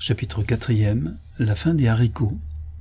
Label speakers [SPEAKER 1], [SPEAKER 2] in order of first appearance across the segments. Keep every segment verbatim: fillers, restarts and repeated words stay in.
[SPEAKER 1] Chapitre quatrième. La fin des haricots.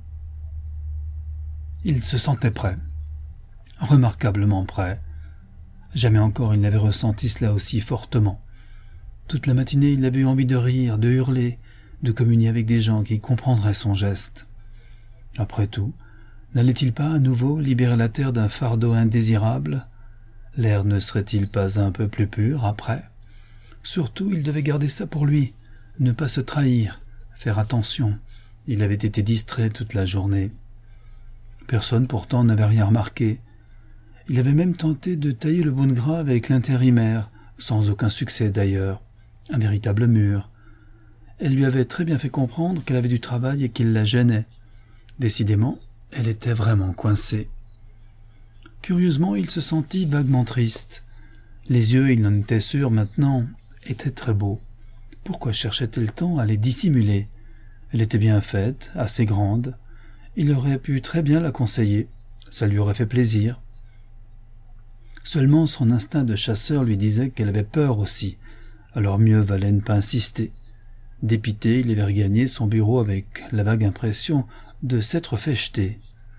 [SPEAKER 1] Il se sentait prêt, remarquablement prêt. Jamais encore il n'avait ressenti cela aussi fortement. Toute la matinée, il avait eu envie de rire, de hurler, de communier avec des gens qui comprendraient son geste. Après tout, n'allait-il pas à nouveau libérer la terre d'un fardeau indésirable? L'air ne serait-il pas un peu plus pur après? Surtout, il devait garder ça pour lui, ne pas se trahir, faire attention. Il avait été distrait toute la journée. Personne pourtant n'avait rien remarqué. Il avait même tenté de tailler le bout de gras avec l'intérimaire, sans aucun succès d'ailleurs, un véritable mur. Elle lui avait très bien fait comprendre qu'elle avait du travail et qu'il la gênait. Décidément, elle était vraiment coincée. Curieusement, il se sentit vaguement triste. Les yeux, il en était sûr maintenant, étaient très beaux. Pourquoi cherchait-elle tant à les dissimuler? Elle était bien faite, assez grande. Il aurait pu très bien la conseiller. Ça lui aurait fait plaisir. Seulement son instinct de chasseur lui disait qu'elle avait peur aussi. Alors mieux valait ne pas insister. Dépité, il avait regagné son bureau avec la vague impression de s'être fait jeter.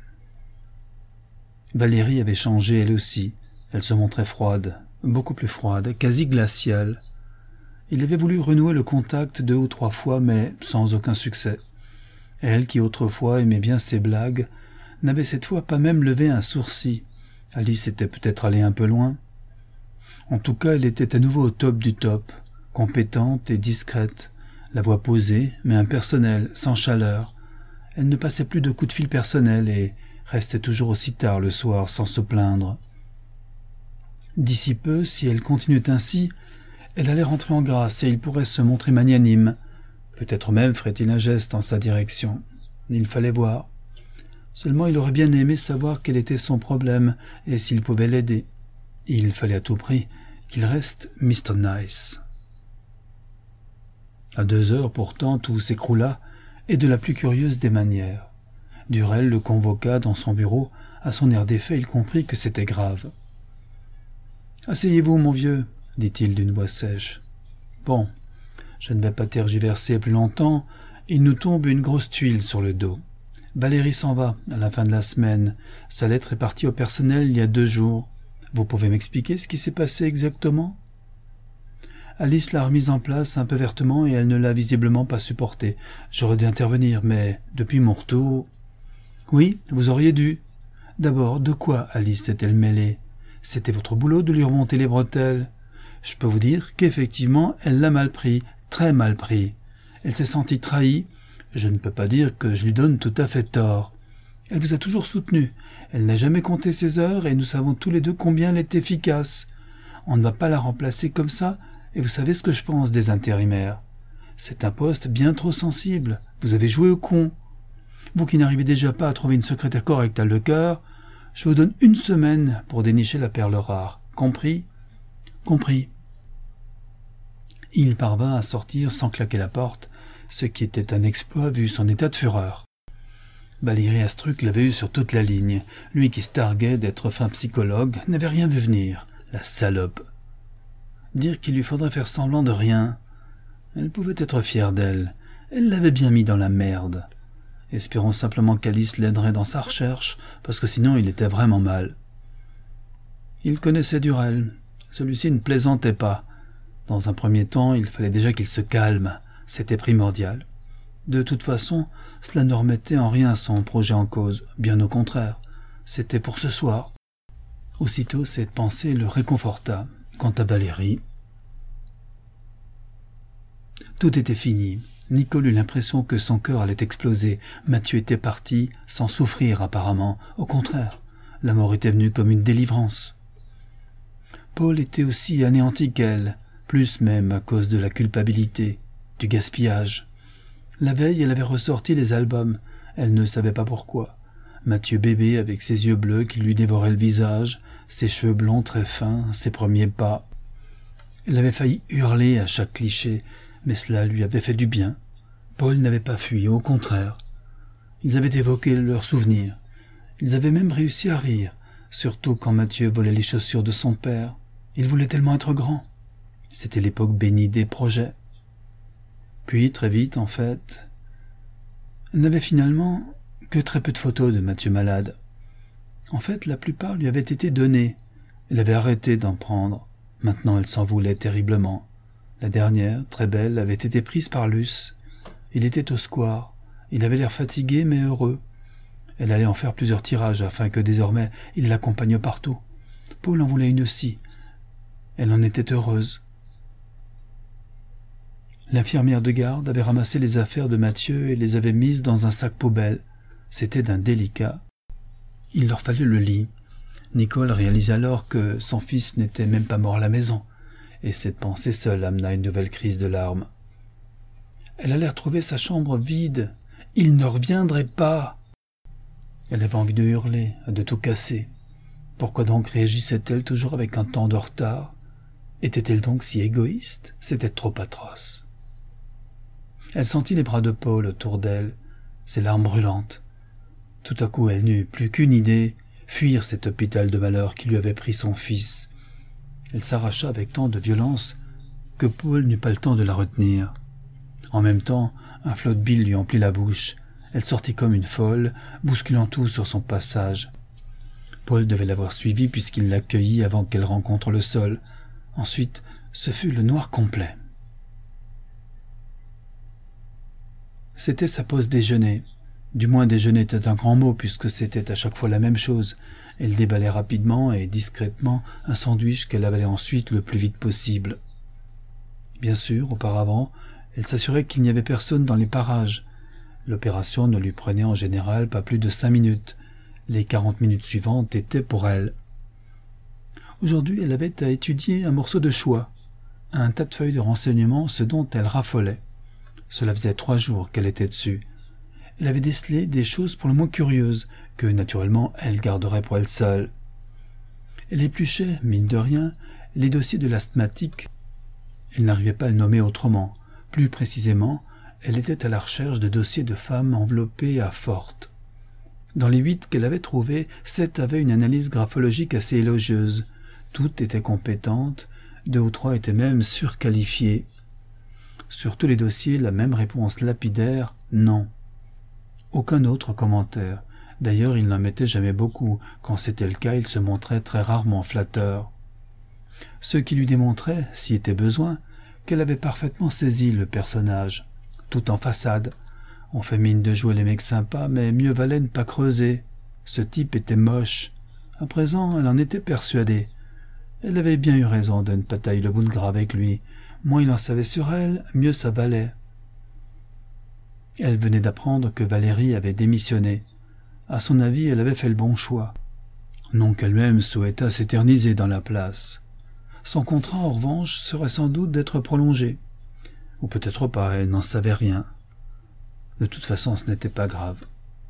[SPEAKER 1] Valérie avait changé elle aussi. Elle se montrait froide, beaucoup plus froide, quasi glaciale. Il avait voulu renouer le contact deux ou trois fois, mais sans aucun succès. Elle, qui autrefois aimait bien ses blagues, n'avait cette fois pas même levé un sourcil. Alice était peut-être allée un peu loin. En tout cas, elle était à nouveau au top du top, compétente et discrète, la voix posée, mais impersonnelle, sans chaleur. Elle ne passait plus de coups de fil personnels et restait toujours aussi tard le soir sans se plaindre. D'ici peu, si elle continuait ainsi, elle allait rentrer en grâce et il pourrait se montrer magnanime. Peut-être même ferait-il un geste en sa direction. Il fallait voir. Seulement il aurait bien aimé savoir quel était son problème et s'il pouvait l'aider. Il fallait à tout prix qu'il reste mister Nice. À deux heures pourtant tout s'écroula et de la plus curieuse des manières. Durel le convoqua dans son bureau. À son air défait, il comprit que c'était grave. « Asseyez-vous, mon vieux, » dit-il d'une voix sèche. « Bon, je ne vais pas tergiverser plus longtemps. Il nous tombe une grosse tuile sur le dos. Valérie s'en va à la fin de la semaine. Sa lettre est partie au personnel il y a deux jours. Vous pouvez m'expliquer ce qui s'est passé exactement ?» Alice l'a remise en place un peu vertement et elle ne l'a visiblement pas supporté. J'aurais dû intervenir, mais depuis mon retour... Oui, vous auriez dû. D'abord, de quoi Alice s'est-elle mêlée? C'était votre boulot de lui remonter les bretelles. Je peux vous dire qu'effectivement, elle l'a mal pris, très mal pris. Elle s'est sentie trahie. Je ne peux pas dire que je lui donne tout à fait tort. Elle vous a toujours soutenu. Elle n'a jamais compté ses heures et nous savons tous les deux combien elle est efficace. On ne va pas la remplacer comme ça. Et vous savez ce que je pense des intérimaires. C'est un poste bien trop sensible. Vous avez joué au con. Vous qui n'arrivez déjà pas à trouver une secrétaire correcte à le cœur, je vous donne une semaine pour dénicher la perle rare. Compris? Compris. Il parvint à sortir sans claquer la porte, ce qui était un exploit vu son état de fureur. Valérie Astruc l'avait eu sur toute la ligne. Lui qui se targuait d'être fin psychologue n'avait rien vu venir. La salope. Dire qu'il lui faudrait faire semblant de rien. Elle pouvait être fière d'elle. Elle l'avait bien mis dans la merde. Espérons simplement qu'Alice l'aiderait dans sa recherche, parce que sinon il était vraiment mal. Il connaissait Durel. Celui-ci ne plaisantait pas. Dans un premier temps, il fallait déjà qu'il se calme. C'était primordial. De toute façon, cela ne remettait en rien son projet en cause. Bien au contraire. C'était pour ce soir. Aussitôt, cette pensée le réconforta. Quant à Valérie, tout était fini. Nicole eut l'impression que son cœur allait exploser. Mathieu était parti, sans souffrir apparemment. Au contraire, la mort était venue comme une délivrance. Paul était aussi anéanti qu'elle, plus même à cause de la culpabilité, du gaspillage. La veille, elle avait ressorti les albums. Elle ne savait pas pourquoi. Mathieu bébé avec ses yeux bleus qui lui dévoraient le visage, ses cheveux blonds très fins, ses premiers pas. Elle avait failli hurler à chaque cliché, mais cela lui avait fait du bien. Paul n'avait pas fui, au contraire. Ils avaient évoqué leurs souvenirs. Ils avaient même réussi à rire, surtout quand Mathieu volait les chaussures de son père. Il voulait tellement être grand. C'était l'époque bénie des projets. Puis, très vite, en fait, elle n'avait finalement que très peu de photos de Mathieu malade. En fait, la plupart lui avaient été données. Elle avait arrêté d'en prendre. Maintenant, elle s'en voulait terriblement. La dernière, très belle, avait été prise par Luce. Il était au square. Il avait l'air fatigué, mais heureux. Elle allait en faire plusieurs tirages afin que désormais il l'accompagne partout. Paul en voulait une aussi. Elle en était heureuse. L'infirmière de garde avait ramassé les affaires de Mathieu et les avait mises dans un sac poubelle. C'était d'un délicat. Il leur fallait le lit. Nicole réalisa alors que son fils n'était même pas mort à la maison, et cette pensée seule amena une nouvelle crise de larmes. Elle allait retrouver sa chambre vide. Il ne reviendrait pas. Elle avait envie de hurler, de tout casser. Pourquoi donc réagissait-elle toujours avec un temps de retard? Était-elle donc si égoïste? C'était trop atroce. Elle sentit les bras de Paul autour d'elle, ses larmes brûlantes. Tout à coup, elle n'eut plus qu'une idée, fuir cet hôpital de malheur qui lui avait pris son fils. Elle s'arracha avec tant de violence que Paul n'eut pas le temps de la retenir. En même temps, un flot de bile lui emplit la bouche. Elle sortit comme une folle, bousculant tout sur son passage. Paul devait l'avoir suivie puisqu'il l'accueillit avant qu'elle rencontre le sol. Ensuite, ce fut le noir complet. C'était sa pause déjeuner. Du moins déjeuner était un grand mot puisque c'était à chaque fois la même chose. Elle déballait rapidement et discrètement un sandwich qu'elle avalait ensuite le plus vite possible. Bien sûr, auparavant, elle s'assurait qu'il n'y avait personne dans les parages. L'opération ne lui prenait en général pas plus de cinq minutes. Les quarante minutes suivantes étaient pour elle. Aujourd'hui, elle avait à étudier un morceau de choix, un tas de feuilles de renseignements, ce dont elle raffolait. Cela faisait trois jours qu'elle était dessus. Elle avait décelé des choses pour le moins curieuses, que naturellement elle garderait pour elle seule. Elle épluchait, mine de rien, les dossiers de l'asthmatique. Elle n'arrivait pas à le nommer autrement. Plus précisément, elle était à la recherche de dossiers de femmes enveloppées à forte. Dans les huit qu'elle avait trouvés, sept avaient une analyse graphologique assez élogieuse. Toutes étaient compétentes, deux ou trois étaient même surqualifiées. Sur tous les dossiers, la même réponse lapidaire, non. Aucun autre commentaire. D'ailleurs, il n'en mettait jamais beaucoup. Quand c'était le cas, il se montrait très rarement flatteur. Ce qui lui démontrait, s'y était besoin, qu'elle avait parfaitement saisi le personnage. Tout en façade. On fait mine de jouer les mecs sympas, mais mieux valait ne pas creuser. Ce type était moche. À présent, elle en était persuadée. Elle avait bien eu raison de ne pas tailler le bout de gras avec lui. Moins il en savait sur elle, mieux ça valait. Elle venait d'apprendre que Valérie avait démissionné. À son avis, elle avait fait le bon choix. Non qu'elle-même souhaitât s'éterniser dans la place. Son contrat, en revanche, serait sans doute d'être prolongé. Ou peut-être pas, elle n'en savait rien. De toute façon, ce n'était pas grave.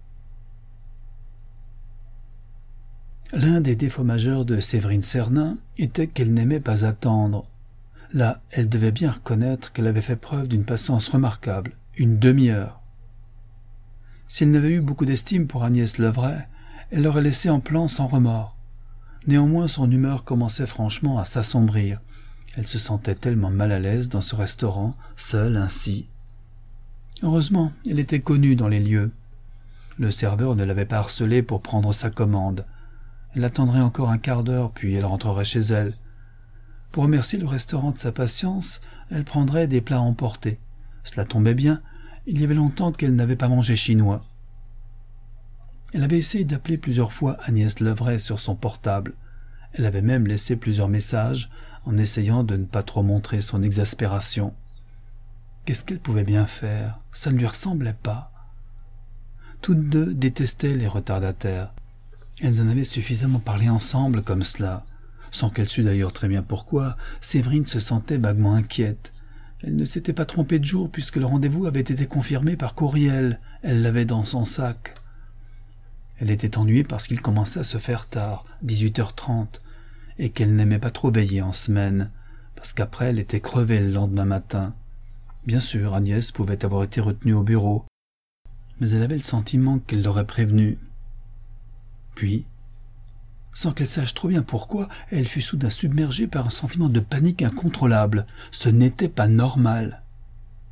[SPEAKER 1] L'un des défauts majeurs de Séverine Cernin était qu'elle n'aimait pas attendre. Là, elle devait bien reconnaître qu'elle avait fait preuve d'une patience remarquable, une demi-heure. Si elle n'avait eu beaucoup d'estime pour Agnès Levray, elle l'aurait laissée en plan sans remords. Néanmoins, son humeur commençait franchement à s'assombrir. Elle se sentait tellement mal à l'aise dans ce restaurant, seule ainsi. Heureusement, elle était connue dans les lieux. Le serveur ne l'avait pas harcelée pour prendre sa commande. Elle attendrait encore un quart d'heure, puis elle rentrerait chez elle. Pour remercier le restaurant de sa patience, elle prendrait des plats emportés. Cela tombait bien, il y avait longtemps qu'elle n'avait pas mangé chinois. Elle avait essayé d'appeler plusieurs fois Agnès Levray sur son portable. Elle avait même laissé plusieurs messages en essayant de ne pas trop montrer son exaspération. Qu'est-ce qu'elle pouvait bien faire? Ça ne lui ressemblait pas. Toutes deux détestaient les retardataires. Elles en avaient suffisamment parlé ensemble comme cela. Sans qu'elle sût d'ailleurs très bien pourquoi, Séverine se sentait vaguement inquiète. Elle ne s'était pas trompée de jour puisque le rendez-vous avait été confirmé par courriel. Elle l'avait dans son sac. Elle était ennuyée parce qu'il commençait à se faire tard, dix-huit heures trente, et qu'elle n'aimait pas trop veiller en semaine, parce qu'après elle était crevée le lendemain matin. Bien sûr, Agnès pouvait avoir été retenue au bureau, mais elle avait le sentiment qu'elle l'aurait prévenue. Puis, sans qu'elle sache trop bien pourquoi, elle fut soudain submergée par un sentiment de panique incontrôlable. Ce n'était pas normal.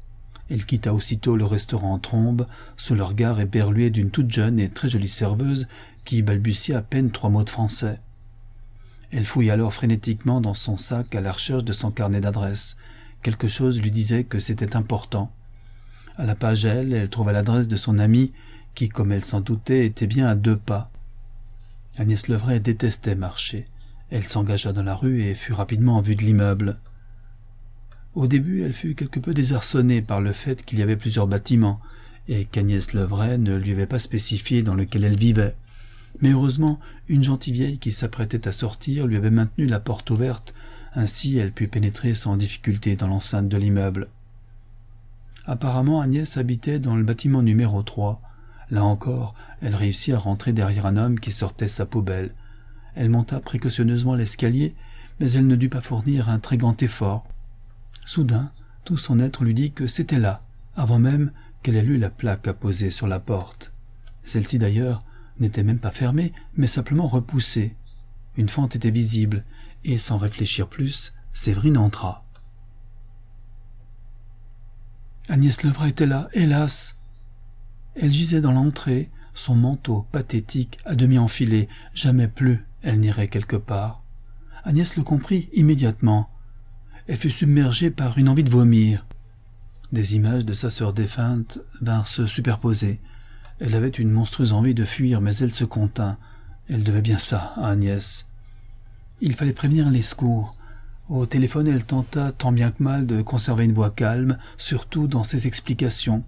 [SPEAKER 1] Elle quitta aussitôt le restaurant en trombe, sous le regard éberlué d'une toute jeune et très jolie serveuse qui balbutia à peine trois mots de français. Elle fouilla alors frénétiquement dans son sac à la recherche de son carnet d'adresses. Quelque chose lui disait que c'était important. À la page L, elle trouva l'adresse de son amie, qui, comme elle s'en doutait, était bien à deux pas. Agnès Levray détestait marcher. Elle s'engagea dans la rue et fut rapidement en vue de l'immeuble. Au début, elle fut quelque peu désarçonnée par le fait qu'il y avait plusieurs bâtiments, et qu'Agnès Levray ne lui avait pas spécifié dans lequel elle vivait. Mais heureusement, une gentille vieille qui s'apprêtait à sortir lui avait maintenu la porte ouverte, ainsi elle put pénétrer sans difficulté dans l'enceinte de l'immeuble. Apparemment, Agnès habitait dans le bâtiment numéro trois. Là encore, elle réussit à rentrer derrière un homme qui sortait sa poubelle. Elle monta précautionneusement l'escalier, mais elle ne dut pas fournir un très grand effort. Soudain, tout son être lui dit que c'était là, avant même qu'elle ait lu la plaque apposée sur la porte. Celle-ci d'ailleurs n'était même pas fermée, mais simplement repoussée. Une fente était visible, et sans réfléchir plus, Séverine entra. Agnès Levray était là, hélas. Elle gisait dans l'entrée, son manteau pathétique à demi enfilé. Jamais plus elle n'irait quelque part. Agnès le comprit immédiatement. Elle fut submergée par une envie de vomir. Des images de sa sœur défunte vinrent se superposer. Elle avait une monstrueuse envie de fuir, mais elle se contint. Elle devait bien ça à Agnès. Il fallait prévenir les secours. Au téléphone, elle tenta tant bien que mal de conserver une voix calme, surtout dans ses explications.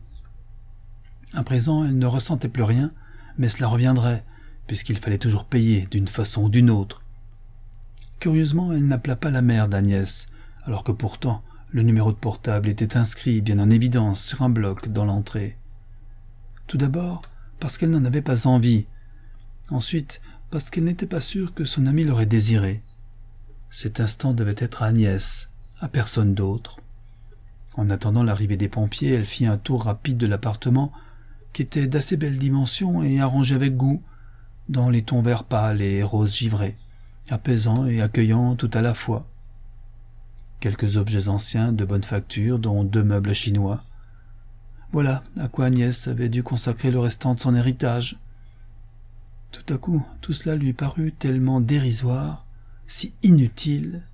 [SPEAKER 1] À présent, elle ne ressentait plus rien, mais cela reviendrait, puisqu'il fallait toujours payer d'une façon ou d'une autre. Curieusement, elle n'appela pas la mère d'Agnès, alors que pourtant le numéro de portable était inscrit bien en évidence sur un bloc dans l'entrée. Tout d'abord, parce qu'elle n'en avait pas envie. Ensuite, parce qu'elle n'était pas sûre que son ami l'aurait désiré. Cet instant devait être à Agnès, à personne d'autre. En attendant l'arrivée des pompiers, elle fit un tour rapide de l'appartement, qui était d'assez belle dimension et arrangé avec goût, dans les tons vert pâle et rose givré, apaisant et accueillant tout à la fois. Quelques objets anciens de bonne facture, dont deux meubles chinois. Voilà à quoi Agnès avait dû consacrer le restant de son héritage. Tout à coup, tout cela lui parut tellement dérisoire, si inutile.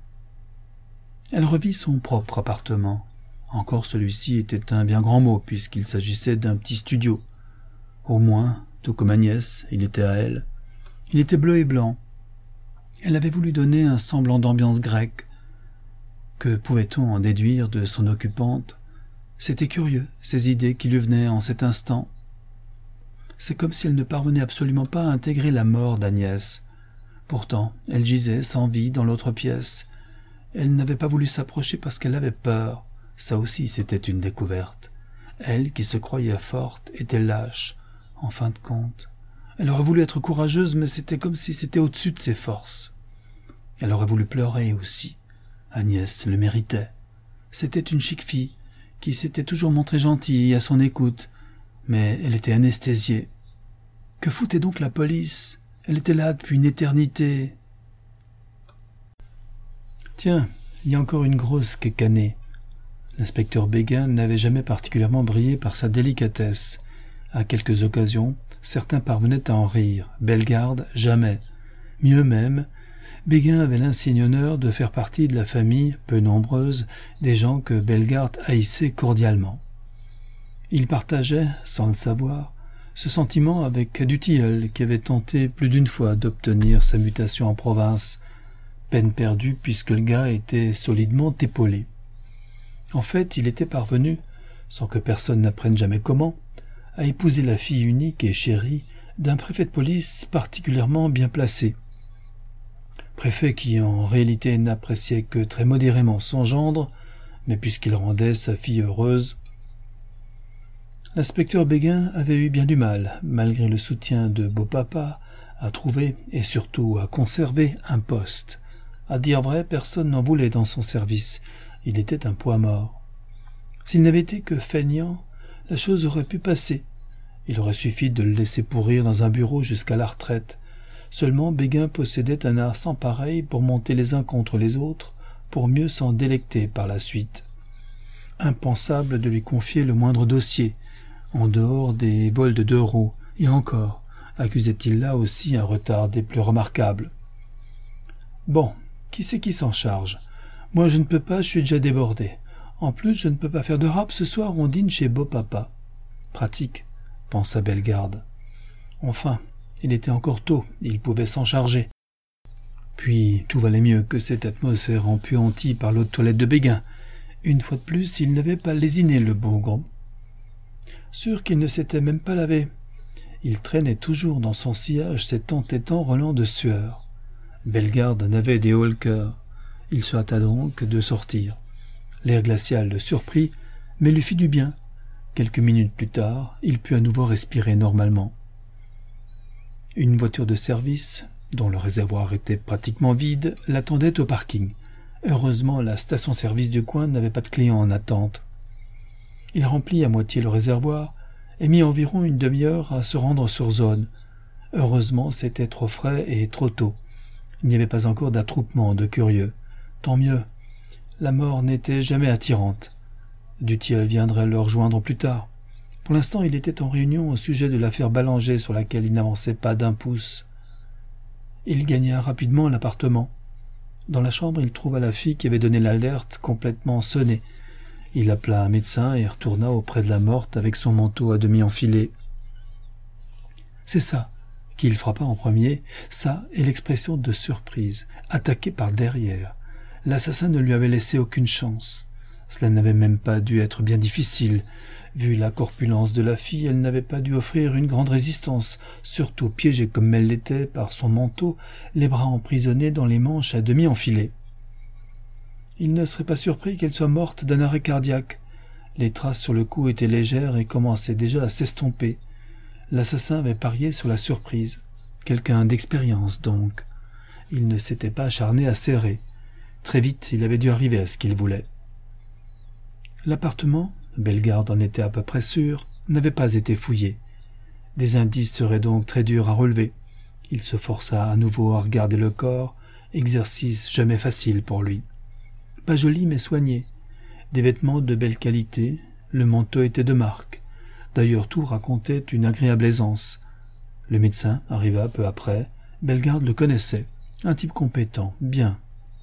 [SPEAKER 1] Elle revit son propre appartement. Encore celui-ci était un bien grand mot, puisqu'il s'agissait d'un petit studio. Au moins, tout comme Agnès, il était à elle. Il était bleu et blanc. Elle avait voulu donner un semblant d'ambiance grecque. Que pouvait-on en déduire de son occupante? C'était curieux, ces idées qui lui venaient en cet instant. C'est comme si elle ne parvenait absolument pas à intégrer la mort d'Agnès. Pourtant, elle gisait sans vie dans l'autre pièce. Elle n'avait pas voulu s'approcher parce qu'elle avait peur. Ça aussi, c'était une découverte. Elle, qui se croyait forte, était lâche, en fin de compte. Elle aurait voulu être courageuse, mais c'était comme si c'était au-dessus de ses forces. Elle aurait voulu pleurer aussi. Agnès le méritait. C'était une chic fille, qui s'était toujours montrée gentille et à son écoute, mais elle était anesthésiée. Que foutait donc la police? Elle était là depuis une éternité. Tiens, il y a encore une grosse quécanée. L'inspecteur Béguin n'avait jamais particulièrement brillé par sa délicatesse. À quelques occasions, certains parvenaient à en rire. Bellegarde, jamais. Mieux même, Béguin avait l'insigne honneur de faire partie de la famille, peu nombreuse, des gens que Bellegarde haïssait cordialement. Il partageait, sans le savoir, ce sentiment avec du tilleul qui avait tenté plus d'une fois d'obtenir sa mutation en province, peine perdue puisque le gars était solidement épaulé. En fait, il était parvenu, sans que personne n'apprenne jamais comment, à épouser la fille unique et chérie d'un préfet de police particulièrement bien placé. Préfet qui, en réalité, n'appréciait que très modérément son gendre, mais puisqu'il rendait sa fille heureuse. L'inspecteur Béguin avait eu bien du mal, malgré le soutien de Beau-Papa, à trouver et surtout à conserver un poste. À dire vrai, personne n'en voulait dans son service. Il était un poids mort. S'il n'avait été que feignant, la chose aurait pu passer. Il aurait suffi de le laisser pourrir dans un bureau jusqu'à la retraite. Seulement, Béguin possédait un art sans pareil pour monter les uns contre les autres, pour mieux s'en délecter par la suite. Impensable de lui confier le moindre dossier, en dehors des vols de deux roues, et encore, accusait-il là aussi un retard des plus remarquables. Bon, qui c'est qui s'en charge? Moi je ne peux pas, je suis déjà débordé. En plus, je ne peux pas faire de rap ce soir, on dîne chez beau papa. Pratique, pensa Bellegarde. Enfin, il était encore tôt, il pouvait s'en charger. Puis, tout valait mieux que cette atmosphère empuantie par l'eau de toilette de Béguin. Une fois de plus, il n'avait pas lésiné le bougre. Sûr qu'il ne s'était même pas lavé. Il traînait toujours dans son sillage cet entêtant relent de sueur. Bellegarde n'avait des hauts le cœur. Il se hâta donc de sortir. L'air glacial le surprit, mais lui fit du bien. Quelques minutes plus tard, il put à nouveau respirer normalement. Une voiture de service, dont le réservoir était pratiquement vide, l'attendait au parking. Heureusement, la station-service du coin n'avait pas de clients en attente. Il remplit à moitié le réservoir et mit environ une demi-heure à se rendre sur zone. Heureusement, c'était trop frais et trop tôt. Il n'y avait pas encore d'attroupement de curieux. Tant mieux. La mort n'était jamais attirante. Dût-il viendrait le rejoindre plus tard. Pour l'instant, il était en réunion au sujet de l'affaire Ballanger sur laquelle il n'avançait pas d'un pouce. Il gagna rapidement l'appartement. Dans la chambre, il trouva la fille qui avait donné l'alerte complètement sonnée. Il appela un médecin et retourna auprès de la morte avec son manteau à demi enfilé. C'est ça qu'il frappa en premier, ça et l'expression de surprise, attaqué par derrière. L'assassin ne lui avait laissé aucune chance. Cela n'avait même pas dû être bien difficile. Vu la corpulence de la fille, elle n'avait pas dû offrir une grande résistance, surtout piégée comme elle l'était par son manteau, les bras emprisonnés dans les manches à demi enfilées. Il ne serait pas surpris qu'elle soit morte d'un arrêt cardiaque. Les traces sur le cou étaient légères et commençaient déjà à s'estomper. L'assassin avait parié sur la surprise. Quelqu'un d'expérience, donc. Il ne s'était pas acharné à serrer. Très vite, il avait dû arriver à ce qu'il voulait. L'appartement, Bellegarde en était à peu près sûr, n'avait pas été fouillé. Des indices seraient donc très durs à relever. Il se força à nouveau à regarder le corps, exercice jamais facile pour lui. Pas joli mais soigné. Des vêtements de belle qualité, le manteau était de marque. D'ailleurs tout racontait une agréable aisance. Le médecin arriva peu après. Bellegarde le connaissait. Un type compétent, bien.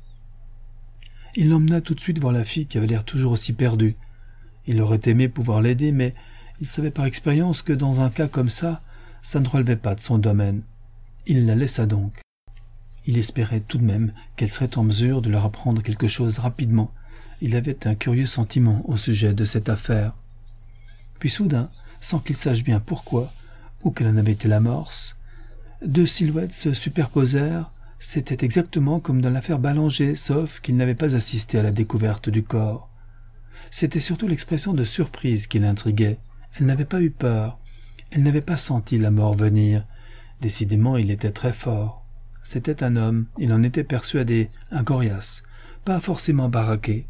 [SPEAKER 1] Il l'emmena tout de suite voir la fille qui avait l'air toujours aussi perdue. Il aurait aimé pouvoir l'aider, mais il savait par expérience que dans un cas comme ça, ça ne relevait pas de son domaine. Il la laissa donc. Il espérait tout de même qu'elle serait en mesure de leur apprendre quelque chose rapidement. Il avait un curieux sentiment au sujet de cette affaire. Puis soudain, sans qu'il sache bien pourquoi, ou quelle en avait été l'amorce, deux silhouettes se superposèrent. C'était exactement comme dans l'affaire Ballanger, sauf qu'il n'avait pas assisté à la découverte du corps. C'était surtout l'expression de surprise qui l'intriguait. Elle n'avait pas eu peur. Elle n'avait pas senti la mort venir. Décidément, il était très fort. C'était un homme, il en était persuadé, un coriace, pas forcément baraqué.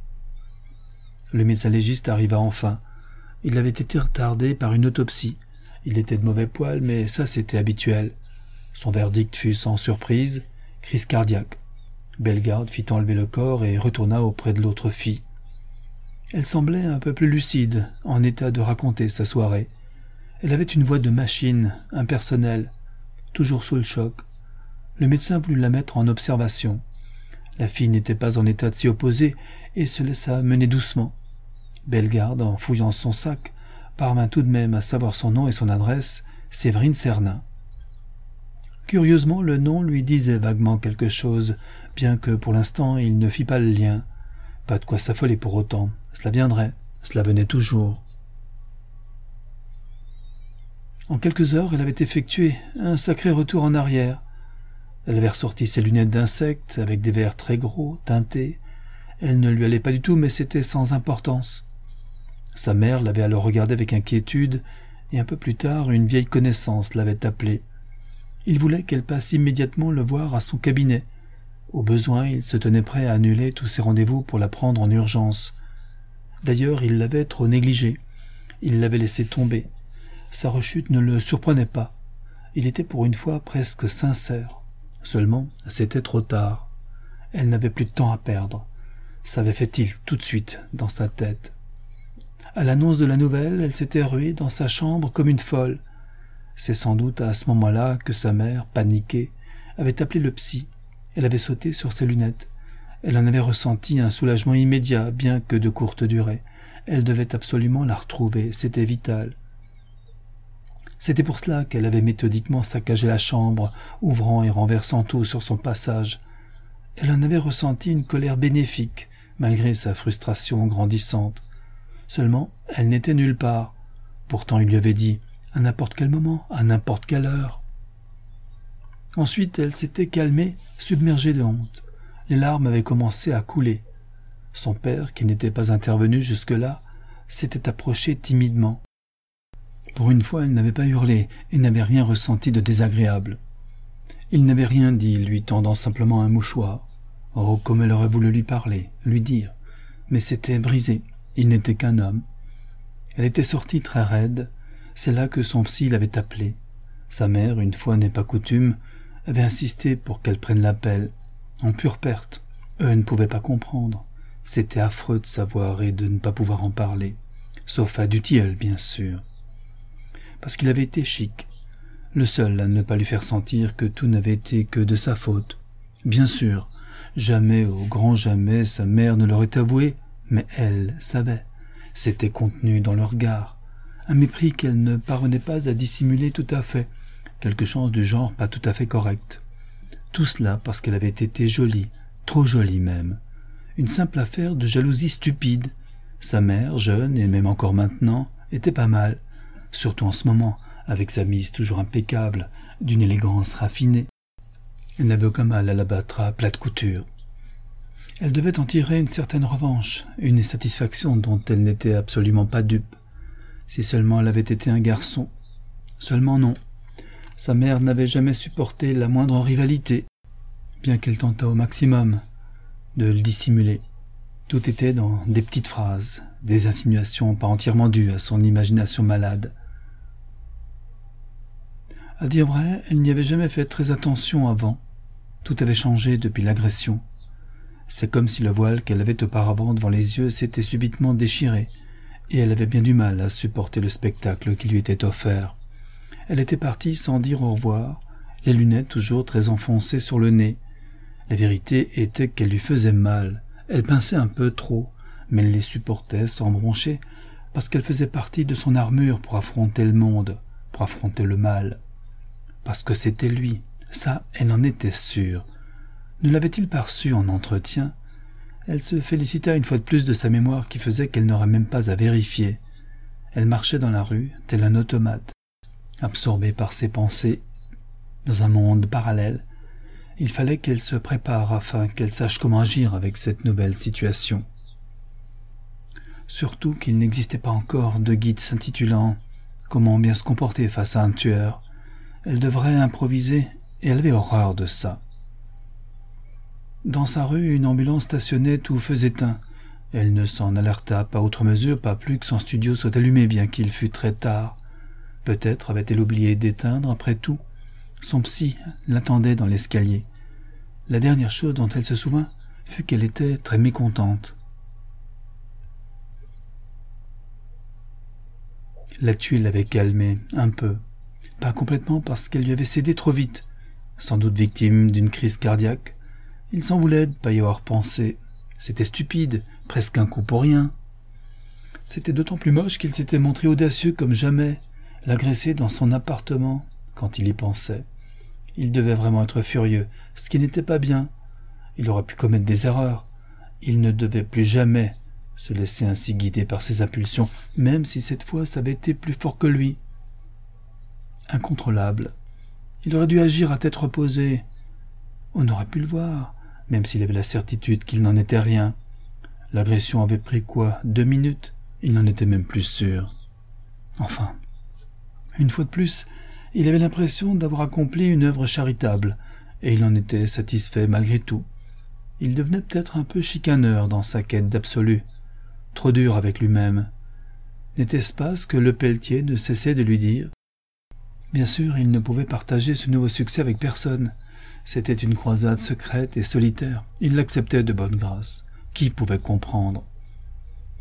[SPEAKER 1] Le médecin légiste arriva enfin. Il avait été retardé par une autopsie. Il était de mauvais poil, mais ça c'était habituel. Son verdict fut sans surprise, crise cardiaque. Bellegarde fit enlever le corps et retourna auprès de l'autre fille. Elle semblait un peu plus lucide, en état de raconter sa soirée. Elle avait une voix de machine, impersonnelle, toujours sous le choc. Le médecin voulut la mettre en observation. La fille n'était pas en état de s'y opposer et se laissa mener doucement. Bellegarde, en fouillant son sac, parvint tout de même à savoir son nom et son adresse, Séverine Cernin. Curieusement, le nom lui disait vaguement quelque chose, bien que pour l'instant il ne fit pas le lien. Pas de quoi s'affoler pour autant, cela viendrait, cela venait toujours. En quelques heures, elle avait effectué un sacré retour en arrière. Elle avait ressorti ses lunettes d'insecte avec des verres très gros, teintés. Elle ne lui allait pas du tout, mais c'était sans importance. Sa mère l'avait alors regardée avec inquiétude, et un peu plus tard, une vieille connaissance l'avait appelée. Il voulait qu'elle passe immédiatement le voir à son cabinet. Au besoin, il se tenait prêt à annuler tous ses rendez-vous pour la prendre en urgence. D'ailleurs, il l'avait trop négligée. Il l'avait laissée tomber. Sa rechute ne le surprenait pas. Il était pour une fois presque sincère. Seulement, c'était trop tard. Elle n'avait plus de temps à perdre. S'avait fait tilt tout de suite dans sa tête. À l'annonce de la nouvelle, elle s'était ruée dans sa chambre comme une folle. C'est sans doute à ce moment-là que sa mère, paniquée, avait appelé le psy. Elle avait sauté sur ses lunettes. Elle en avait ressenti un soulagement immédiat, bien que de courte durée. Elle devait absolument la retrouver, c'était vital. C'était pour cela qu'elle avait méthodiquement saccagé la chambre, ouvrant et renversant tout sur son passage. Elle en avait ressenti une colère bénéfique, malgré sa frustration grandissante. Seulement, elle n'était nulle part. Pourtant, il lui avait dit, à n'importe quel moment, à n'importe quelle heure. Ensuite, elle s'était calmée, submergée de honte. Les larmes avaient commencé à couler. Son père, qui n'était pas intervenu jusque-là, s'était approché timidement. Pour une fois, elle n'avait pas hurlé et n'avait rien ressenti de désagréable. Il n'avait rien dit, lui tendant simplement un mouchoir. Oh, comme elle aurait voulu lui parler, lui dire. Mais c'était brisé, il n'était qu'un homme. Elle était sortie très raide, c'est là que son psy l'avait appelée. Sa mère, une fois n'est pas coutume, avait insisté pour qu'elle prenne l'appel. En pure perte, eux ne pouvaient pas comprendre. C'était affreux de savoir et de ne pas pouvoir en parler. Sauf à Dutilleul, bien sûr. Parce qu'il avait été chic, le seul à ne pas lui faire sentir que tout n'avait été que de sa faute. Bien sûr, jamais, au grand jamais, sa mère ne l'aurait avoué, mais elle savait. C'était contenu dans le regard, un mépris qu'elle ne parvenait pas à dissimuler tout à fait, quelque chose du genre pas tout à fait correct. Tout cela parce qu'elle avait été jolie, trop jolie même. Une simple affaire de jalousie stupide. Sa mère, jeune et même encore maintenant, était pas mal, surtout en ce moment, avec sa mise toujours impeccable, d'une élégance raffinée. Elle n'avait aucun mal à la battre à plate couture. Elle devait en tirer une certaine revanche, une satisfaction dont elle n'était absolument pas dupe. Si seulement elle avait été un garçon. Seulement non. Sa mère n'avait jamais supporté la moindre rivalité, bien qu'elle tentât au maximum de le dissimuler. Tout était dans des petites phrases, des insinuations pas entièrement dues à son imagination malade. À dire vrai, elle n'y avait jamais fait très attention avant. Tout avait changé depuis l'agression. C'est comme si le voile qu'elle avait auparavant devant les yeux s'était subitement déchiré, et elle avait bien du mal à supporter le spectacle qui lui était offert. Elle était partie sans dire au revoir, les lunettes toujours très enfoncées sur le nez. La vérité était qu'elle lui faisait mal. Elle pinçait un peu trop, mais elle les supportait sans broncher, parce qu'elle faisait partie de son armure pour affronter le monde, pour affronter le mal. Parce que c'était lui, ça, elle en était sûre. Ne l'avait-il pas reçu en entretien? Elle se félicita une fois de plus de sa mémoire qui faisait qu'elle n'aurait même pas à vérifier. Elle marchait dans la rue, tel un automate, absorbée par ses pensées. Dans un monde parallèle, il fallait qu'elle se prépare afin qu'elle sache comment agir avec cette nouvelle situation. Surtout qu'il n'existait pas encore de guide s'intitulant « Comment bien se comporter face à un tueur ». Elle devrait improviser, et elle avait horreur de ça. Dans sa rue, une ambulance stationnait tout feu éteint. Elle ne s'en alerta pas outre mesure, pas plus que son studio soit allumé, bien qu'il fût très tard. Peut-être avait-elle oublié d'éteindre, après tout. Son psy l'attendait dans l'escalier. La dernière chose dont elle se souvint fut qu'elle était très mécontente. La tuile l'avait calmée, un peu. Pas complètement parce qu'elle lui avait cédé trop vite. Sans doute victime d'une crise cardiaque. Il s'en voulait de ne pas y avoir pensé. C'était stupide, presque un coup pour rien. C'était d'autant plus moche qu'il s'était montré audacieux comme jamais, l'agresser dans son appartement, quand il y pensait. Il devait vraiment être furieux, ce qui n'était pas bien. Il aurait pu commettre des erreurs. Il ne devait plus jamais se laisser ainsi guider par ses impulsions, même si cette fois ça avait été plus fort que lui. Incontrôlable. Il aurait dû agir à tête reposée. On aurait pu le voir, même s'il avait la certitude qu'il n'en était rien. L'agression avait pris quoi, deux minutes? Il n'en était même plus sûr. Enfin, une fois de plus, il avait l'impression d'avoir accompli une œuvre charitable, et il en était satisfait malgré tout. Il devenait peut-être un peu chicaneur dans sa quête d'absolu, trop dur avec lui-même. N'était-ce pas ce que Le Pelletier ne cessait de lui dire? Bien sûr, il ne pouvait partager ce nouveau succès avec personne. C'était une croisade secrète et solitaire. Il l'acceptait de bonne grâce. Qui pouvait comprendre?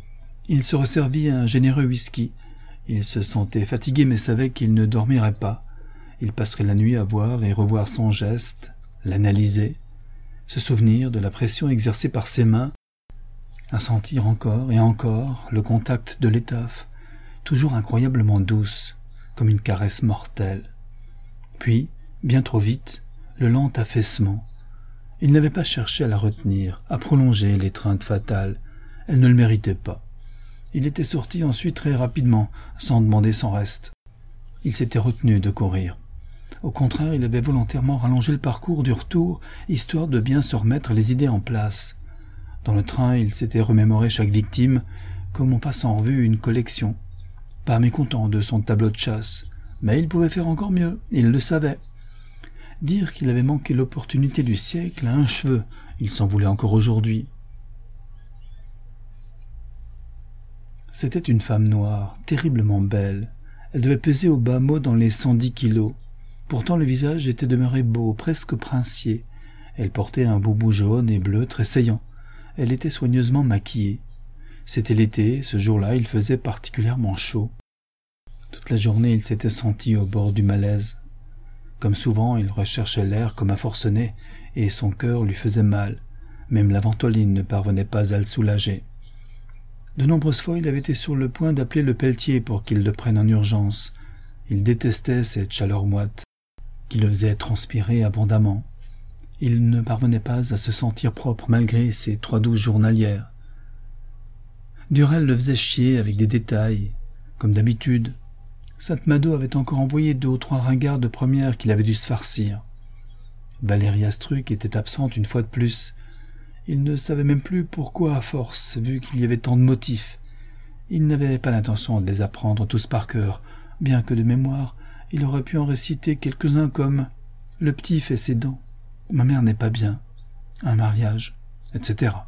[SPEAKER 1] Il se resservit un généreux whisky. Il se sentait fatigué mais savait qu'il ne dormirait pas. Il passerait la nuit à voir et revoir son geste, l'analyser, se souvenir de la pression exercée par ses mains, à sentir encore et encore le contact de l'étoffe, toujours incroyablement douce, comme une caresse mortelle. Puis, bien trop vite, le lent affaissement. Il n'avait pas cherché à la retenir, à prolonger l'étreinte fatale. Elle ne le méritait pas. Il était sorti ensuite très rapidement, sans demander son reste. Il s'était retenu de courir. Au contraire, il avait volontairement rallongé le parcours du retour, histoire de bien se remettre les idées en place. Dans le train, il s'était remémoré chaque victime, comme on passe en revue une collection. Pas mécontent de son tableau de chasse, mais il pouvait faire encore mieux, il le savait. Dire qu'il avait manqué l'opportunité du siècle à un cheveu, il s'en voulait encore aujourd'hui. C'était une femme noire, terriblement belle. Elle devait peser au bas mot dans les cent dix kilos. Pourtant le visage était demeuré beau, presque princier. Elle portait un boubou jaune et bleu tressaillant. Elle était soigneusement maquillée. C'était l'été, ce jour-là il faisait particulièrement chaud. Toute la journée il s'était senti au bord du malaise. Comme souvent il recherchait l'air comme un forcené, et son cœur lui faisait mal. Même la ventoline ne parvenait pas à le soulager. De nombreuses fois il avait été sur le point d'appeler le pelletier pour qu'il le prenne en urgence. Il détestait cette chaleur moite, qui le faisait transpirer abondamment. Il ne parvenait pas à se sentir propre malgré ses trois douches journalières. Durel le faisait chier avec des détails, comme d'habitude. Sainte-Mado avait encore envoyé deux ou trois ringards de première qu'il avait dû se farcir. Valérie Astruc était absente une fois de plus. Il ne savait même plus pourquoi à force, vu qu'il y avait tant de motifs. Il n'avait pas l'intention de les apprendre tous par cœur, bien que de mémoire, il aurait pu en réciter quelques-uns comme « Le petit fait ses dents »,« Ma mère n'est pas bien »,« Un mariage », et cetera.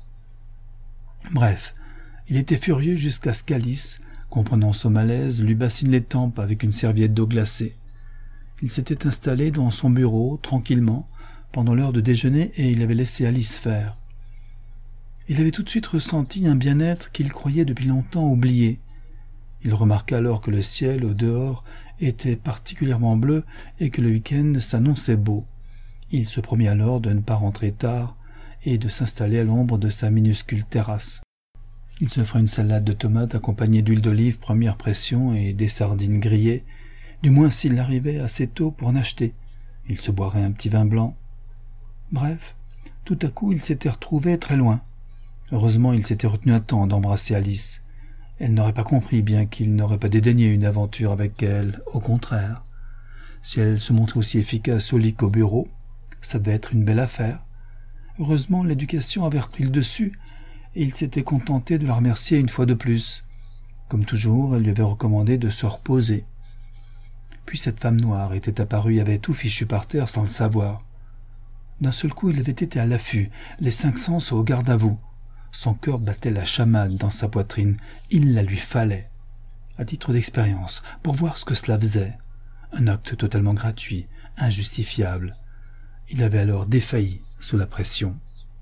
[SPEAKER 1] Bref, il était furieux jusqu'à ce qu'Alice, comprenant son malaise, lui bassine les tempes avec une serviette d'eau glacée. Il s'était installé dans son bureau, tranquillement, pendant l'heure de déjeuner et il avait laissé Alice faire. Il avait tout de suite ressenti un bien-être qu'il croyait depuis longtemps oublié. Il remarqua alors que le ciel, au dehors, était particulièrement bleu et que le week-end s'annonçait beau. Il se promit alors de ne pas rentrer tard et de s'installer à l'ombre de sa minuscule terrasse. Il se fera une salade de tomates accompagnée d'huile d'olive première pression et des sardines grillées, du moins s'il arrivait assez tôt pour en acheter. Il se boirait un petit vin blanc. Bref, tout à coup il s'était retrouvé très loin. Heureusement il s'était retenu à temps d'embrasser Alice. Elle n'aurait pas compris, bien qu'il n'aurait pas dédaigné une aventure avec elle, au contraire. Si elle se montrait aussi efficace au lit qu'au bureau, ça devait être une belle affaire. Heureusement l'éducation avait repris le dessus, et il s'était contenté de la remercier une fois de plus. Comme toujours, elle lui avait recommandé de se reposer. Puis cette femme noire était apparue et avait tout fichu par terre sans le savoir. D'un seul coup, il avait été à l'affût, les cinq sens au garde-à-vous. Son cœur battait la chamade dans sa poitrine. Il la lui fallait. À titre d'expérience, pour voir ce que cela faisait. Un acte totalement gratuit, injustifiable. Il avait alors défailli sous la pression.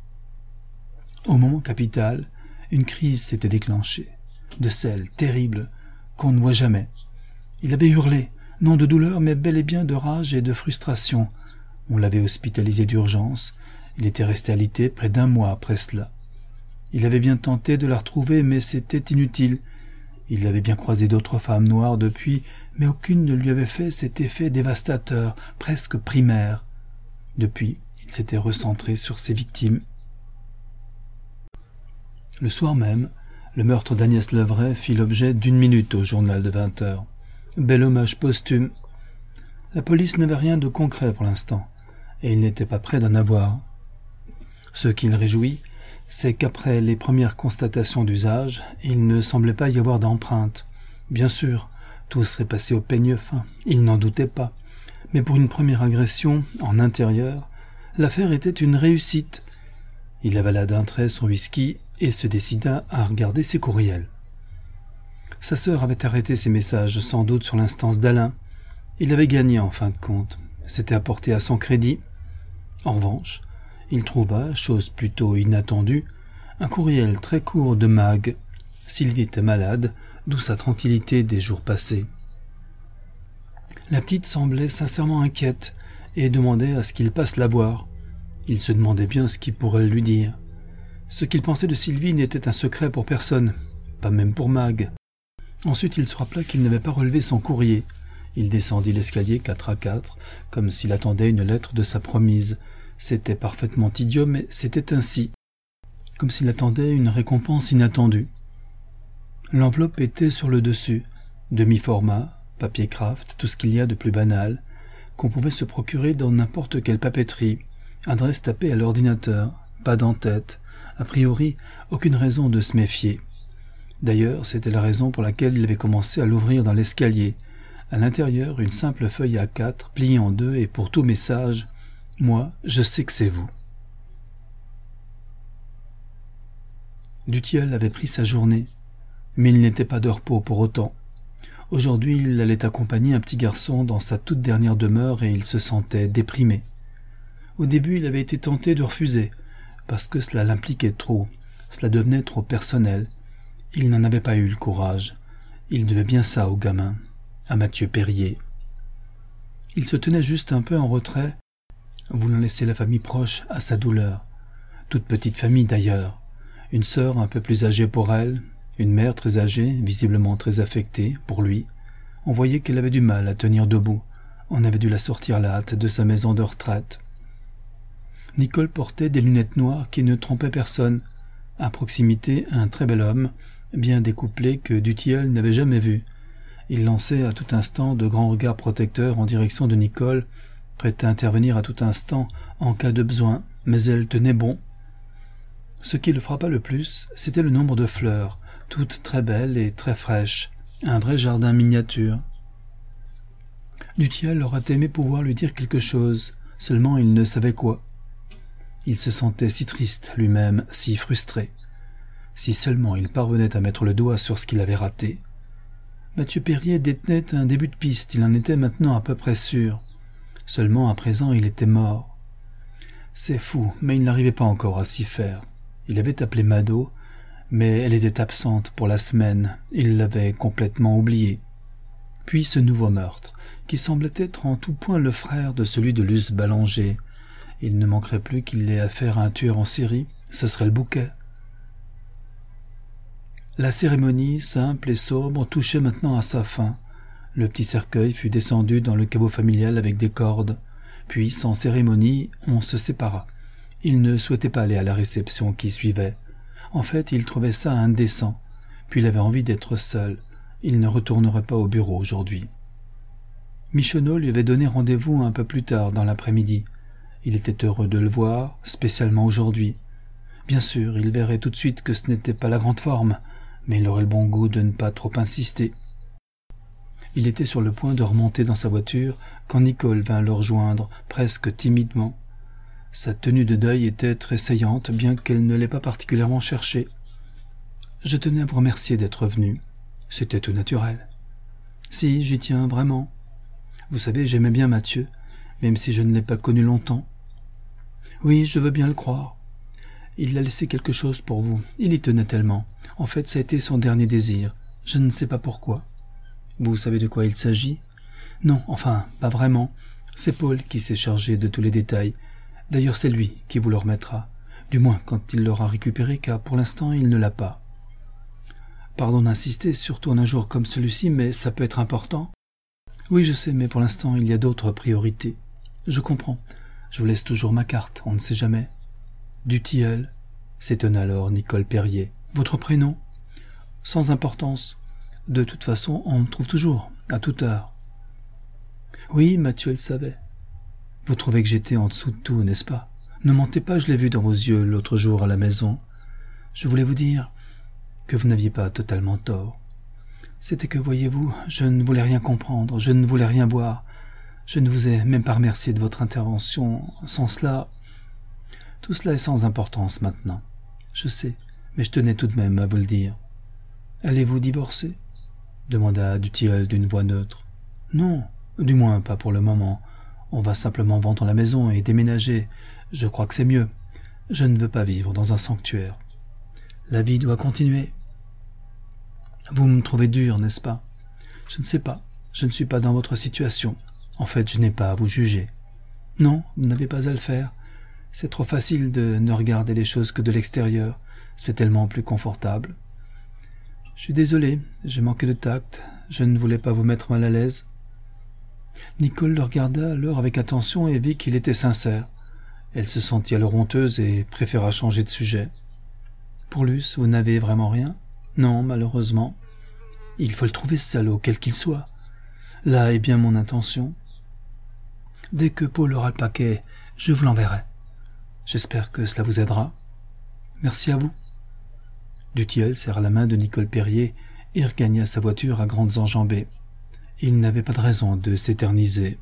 [SPEAKER 1] Au moment capital, une crise s'était déclenchée, de celle terrible qu'on ne voit jamais. Il avait hurlé, non de douleur, mais bel et bien de rage et de frustration. On l'avait hospitalisé d'urgence. Il était resté alité près d'un mois après cela. Il avait bien tenté de la retrouver, mais c'était inutile. Il avait bien croisé d'autres femmes noires depuis, mais aucune ne lui avait fait cet effet dévastateur, presque primaire. Depuis, il s'était recentré sur ses victimes. Le soir même, le meurtre d'Agnès Levray fit l'objet d'une minute au journal de vingt heures. Bel hommage posthume. La police n'avait rien de concret pour l'instant, et il n'était pas près d'en avoir. Ce qui le réjouit, c'est qu'après les premières constatations d'usage, il ne semblait pas y avoir d'empreinte. Bien sûr, tout serait passé au peigne fin, il n'en doutait pas. Mais pour une première agression, en intérieur, l'affaire était une réussite. Il avala d'un trait son whisky et se décida à regarder ses courriels. Sa sœur avait arrêté ses messages, sans doute sur l'instance d'Alain. Il avait gagné en fin de compte, s'était apporté à son crédit. En revanche, il trouva, chose plutôt inattendue, un courriel très court de Mag. Sylvie était malade, d'où sa tranquillité des jours passés. La petite semblait sincèrement inquiète et demandait à ce qu'il passe la voir. Il se demandait bien ce qu'il pourrait lui dire. Ce qu'il pensait de Sylvie n'était un secret pour personne, pas même pour Mag. Ensuite il se rappela qu'il n'avait pas relevé son courrier. Il descendit l'escalier quatre à quatre, comme s'il attendait une lettre de sa promise. C'était parfaitement idiot, mais c'était ainsi. Comme s'il attendait une récompense inattendue. L'enveloppe était sur le dessus, demi-format, papier craft, tout ce qu'il y a de plus banal, qu'on pouvait se procurer dans n'importe quelle papeterie, adresse tapée à l'ordinateur, pas d'en-tête, a priori aucune raison de se méfier. D'ailleurs, c'était la raison pour laquelle il avait commencé à l'ouvrir dans l'escalier. À l'intérieur, une simple feuille A quatre pliée en deux et pour tout message, « Moi, je sais que c'est vous ». Dutilleul avait pris sa journée, mais il n'était pas de repos pour autant. Aujourd'hui, il allait accompagner un petit garçon dans sa toute dernière demeure et il se sentait déprimé. Au début, il avait été tenté de refuser, parce que cela l'impliquait trop, cela devenait trop personnel. Il n'en avait pas eu le courage. Il devait bien ça au gamin, à Mathieu Perrier. Il se tenait juste un peu en retrait, voulant laisser la famille proche à sa douleur. Toute petite famille d'ailleurs. Une sœur un peu plus âgée pour elle, une mère très âgée, visiblement très affectée, pour lui. On voyait qu'elle avait du mal à tenir debout. On avait dû la sortir à la hâte de sa maison de retraite. Nicole portait des lunettes noires qui ne trompaient personne. À proximité, un très bel homme, bien découplé que Dutilleul n'avait jamais vu. Il lançait à tout instant de grands regards protecteurs en direction de Nicole, prêt à intervenir à tout instant en cas de besoin, mais elle tenait bon. Ce qui le frappa le plus, c'était le nombre de fleurs, toutes très belles et très fraîches, un vrai jardin miniature. Dutilleul aurait aimé pouvoir lui dire quelque chose, seulement il ne savait quoi. Il se sentait si triste lui-même, si frustré. Si seulement il parvenait à mettre le doigt sur ce qu'il avait raté. Mathieu Perrier détenait un début de piste, il en était maintenant à peu près sûr. Seulement à présent il était mort. C'est fou, mais il n'arrivait pas encore à s'y faire. Il avait appelé Mado, mais elle était absente pour la semaine, il l'avait complètement oubliée. Puis ce nouveau meurtre, qui semblait être en tout point le frère de celui de Luce Ballanger. Il ne manquerait plus qu'il ait affaire à un tueur en série, ce serait le bouquet. La cérémonie, simple et sobre, touchait maintenant à sa fin. Le petit cercueil fut descendu dans le caveau familial avec des cordes. Puis, sans cérémonie, on se sépara. Il ne souhaitait pas aller à la réception qui suivait. En fait, il trouvait ça indécent. Puis il avait envie d'être seul. Il ne retournerait pas au bureau aujourd'hui. Michonneau lui avait donné rendez-vous un peu plus tard dans l'après-midi. Il était heureux de le voir, spécialement aujourd'hui. Bien sûr, il verrait tout de suite que ce n'était pas la grande forme, mais il aurait le bon goût de ne pas trop insister. Il était sur le point de remonter dans sa voiture quand Nicole vint le rejoindre, presque timidement. Sa tenue de deuil était tressaillante, bien qu'elle ne l'ait pas particulièrement cherchée. « Je tenais à vous remercier d'être venu. C'était tout naturel. »« Si, j'y tiens, vraiment. Vous savez, j'aimais bien Mathieu, même si je ne l'ai pas connu longtemps. Oui, je veux bien le croire. Il a laissé quelque chose pour vous. Il y tenait tellement. En fait, ça a été son dernier désir. Je ne sais pas pourquoi. Vous savez de quoi il s'agit? Non, enfin, pas vraiment. C'est Paul qui s'est chargé de tous les détails. D'ailleurs, c'est lui qui vous le remettra. Du moins, quand il l'aura récupéré, car pour l'instant, il ne l'a pas. Pardon d'insister, surtout en un jour comme celui-ci, mais ça peut être important. Oui, je sais, mais pour l'instant, il y a d'autres priorités. Je comprends. Je vous laisse toujours ma carte, on ne sait jamais. Dutilleul, s'étonna alors Nicole Perrier. Votre prénom? Sans importance. De toute façon, on me trouve toujours, à toute heure. Oui, Mathieu le savait. Vous trouvez que j'étais en dessous de tout, n'est-ce pas? Ne mentez pas, je l'ai vu dans vos yeux l'autre jour à la maison. Je voulais vous dire que vous n'aviez pas totalement tort. C'était que, voyez-vous, je ne voulais rien comprendre, je ne voulais rien voir. Je ne vous ai même pas remercié de votre intervention. Sans cela... Tout cela est sans importance maintenant. Je sais, mais je tenais tout de même à vous le dire. Allez-vous divorcer? Demanda Dutilleul d'une voix neutre. Non, du moins pas pour le moment. On va simplement vendre la maison et déménager. Je crois que c'est mieux. Je ne veux pas vivre dans un sanctuaire. La vie doit continuer. Vous me trouvez dur, n'est-ce pas? Je ne sais pas. Je ne suis pas dans votre situation. En fait, je n'ai pas à vous juger. Non, vous n'avez pas à le faire. C'est trop facile de ne regarder les choses que de l'extérieur. C'est tellement plus confortable. Je suis désolé, j'ai manqué de tact. Je ne voulais pas vous mettre mal à l'aise. Nicole le regarda alors avec attention et vit qu'il était sincère. Elle se sentit alors honteuse et préféra changer de sujet. Pour Luce, vous n'avez vraiment rien? Non, malheureusement. Il faut le trouver, ce salaud, quel qu'il soit. Là est bien mon intention. Dès que Paul aura le paquet, je vous l'enverrai. J'espère que cela vous aidera. Merci à vous. Dutilleul serra la main de Nicole Perrier et regagna sa voiture à grandes enjambées. Il n'avait pas de raison de s'éterniser.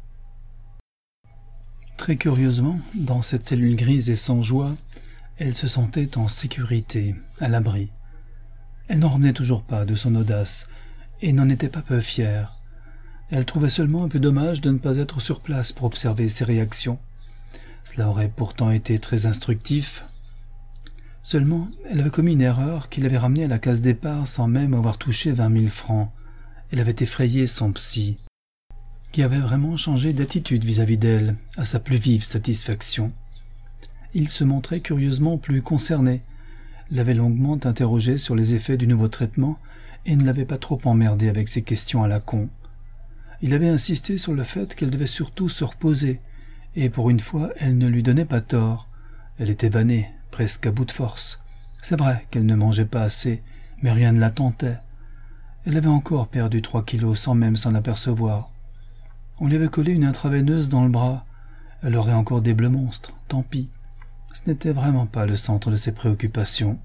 [SPEAKER 1] Très curieusement, dans cette cellule grise et sans joie, elle se sentait en sécurité, à l'abri. Elle n'en revenait toujours pas de son audace et n'en était pas peu fière. Elle trouvait seulement un peu dommage de ne pas être sur place pour observer ses réactions. Cela aurait pourtant été très instructif. Seulement, elle avait commis une erreur qui l'avait ramenée à la case départ sans même avoir touché vingt mille francs. Elle avait effrayé son psy, qui avait vraiment changé d'attitude vis-à-vis d'elle, à sa plus vive satisfaction. Il se montrait curieusement plus concerné, l'avait longuement interrogé sur les effets du nouveau traitement et ne l'avait pas trop emmerdé avec ses questions à la con. Il avait insisté sur le fait qu'elle devait surtout se reposer, et pour une fois, elle ne lui donnait pas tort. Elle était vannée, presque à bout de force. C'est vrai qu'elle ne mangeait pas assez, mais rien ne la tentait. Elle avait encore perdu trois kilos sans même s'en apercevoir. On lui avait collé une intraveineuse dans le bras. Elle aurait encore des bleus monstres, tant pis. Ce n'était vraiment pas le centre de ses préoccupations.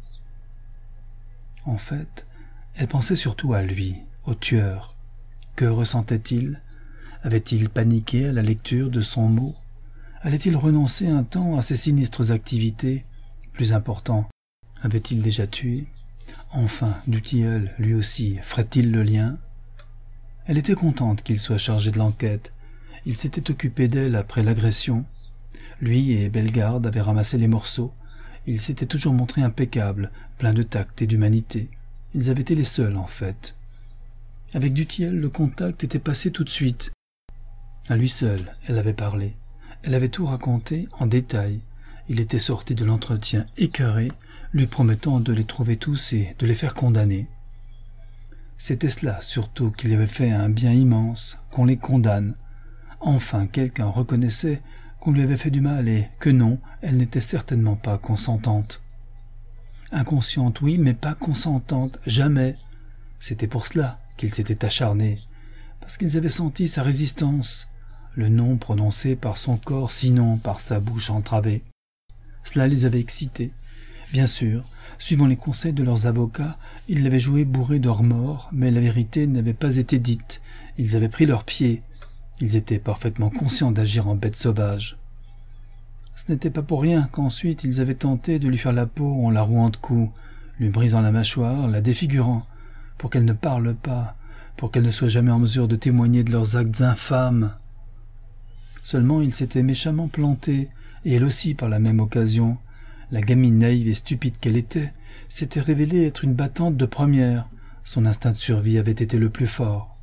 [SPEAKER 1] En fait, elle pensait surtout à lui, au tueur. Que ressentait-il? Avait-il paniqué à la lecture de son mot? Allait-il renoncer un temps à ses sinistres activités? Plus important, avait-il déjà tué? Enfin, Dutilleul, lui aussi, ferait-il le lien? Elle était contente qu'il soit chargé de l'enquête. Il s'était occupé d'elle après l'agression. Lui et Bellegarde avaient ramassé les morceaux. Il s'était toujours montré impeccable, plein de tact et d'humanité. Ils avaient été les seuls, en fait. Avec Dutilleul, le contact était passé tout de suite. À lui seul, elle avait parlé. Elle avait tout raconté en détail. Il était sorti de l'entretien écœuré, lui promettant de les trouver tous et de les faire condamner. C'était cela, surtout, qui lui avait fait un bien immense, qu'on les condamne. Enfin, quelqu'un reconnaissait qu'on lui avait fait du mal et que non, elle n'était certainement pas consentante. Inconsciente, oui, mais pas consentante, jamais. C'était pour cela qu'ils s'étaient acharnés, parce qu'ils avaient senti sa résistance, le non prononcé par son corps, sinon par sa bouche entravée. Cela les avait excités. Bien sûr, suivant les conseils de leurs avocats, ils l'avaient joué bourré de remords, mais la vérité n'avait pas été dite. Ils avaient pris leurs pieds. Ils étaient parfaitement conscients d'agir en bêtes sauvages. Ce n'était pas pour rien qu'ensuite ils avaient tenté de lui faire la peau en la rouant de coups, lui brisant la mâchoire, la défigurant, pour qu'elle ne parle pas, pour qu'elle ne soit jamais en mesure de témoigner de leurs actes infâmes. Seulement ils s'étaient méchamment plantés, et elle aussi par la même occasion. La gamine naïve et stupide qu'elle était s'était révélée être une battante de première. Son instinct de survie avait été le plus fort.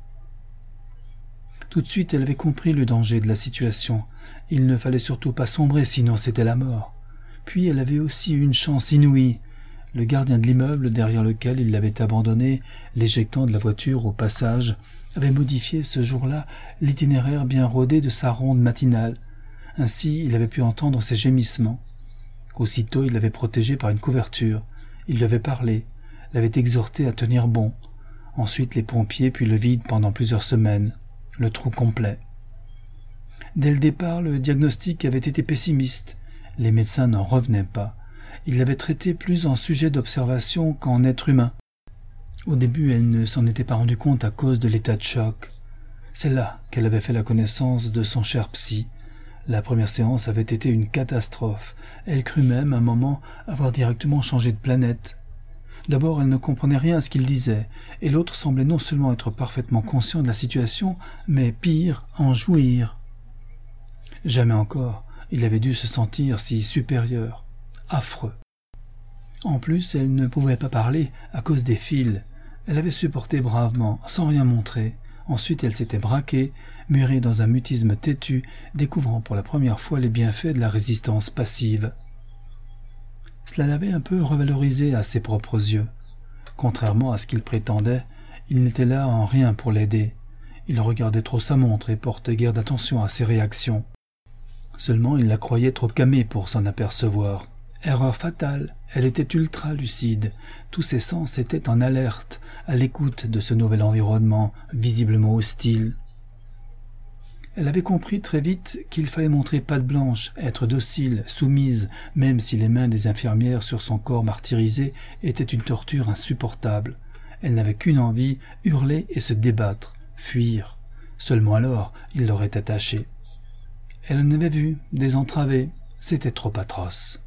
[SPEAKER 1] Tout de suite, elle avait compris le danger de la situation. Il ne fallait surtout pas sombrer, sinon c'était la mort. Puis elle avait aussi une chance inouïe. Le gardien de l'immeuble derrière lequel il l'avait abandonnée, l'éjectant de la voiture au passage, avait modifié ce jour-là l'itinéraire bien rodé de sa ronde matinale. Ainsi, il avait pu entendre ses gémissements. Aussitôt, il l'avait protégée par une couverture. Il lui avait parlé, l'avait exhorté à tenir bon. Ensuite, les pompiers, puis le vide pendant plusieurs semaines. Le trou complet. Dès le départ, le diagnostic avait été pessimiste. Les médecins n'en revenaient pas. Ils l'avaient traité plus en sujet d'observation qu'en être humain. Au début, elle ne s'en était pas rendue compte à cause de l'état de choc. C'est là qu'elle avait fait la connaissance de son cher psy. La première séance avait été une catastrophe. Elle crut même, un moment, avoir directement changé de planète. D'abord, elle ne comprenait rien à ce qu'il disait, et l'autre semblait non seulement être parfaitement conscient de la situation, mais pire, en jouir. Jamais encore, il avait dû se sentir si supérieur, affreux. En plus, elle ne pouvait pas parler à cause des fils. Elle avait supporté bravement, sans rien montrer. Ensuite, elle s'était braquée, murée dans un mutisme têtu, découvrant pour la première fois les bienfaits de la résistance passive. Cela l'avait un peu revalorisée à ses propres yeux. Contrairement à ce qu'il prétendait, il n'était là en rien pour l'aider. Il regardait trop sa montre et portait guère d'attention à ses réactions. Seulement, il la croyait trop camée pour s'en apercevoir. Erreur fatale, elle était ultra lucide. Tous ses sens étaient en alerte, à l'écoute de ce nouvel environnement, visiblement hostile. Elle avait compris très vite qu'il fallait montrer patte blanche, être docile, soumise, même si les mains des infirmières sur son corps martyrisé étaient une torture insupportable. Elle n'avait qu'une envie, hurler et se débattre, fuir. Seulement alors, il l'aurait attachée. Elle en avait vu, des entravés, c'était trop atroce.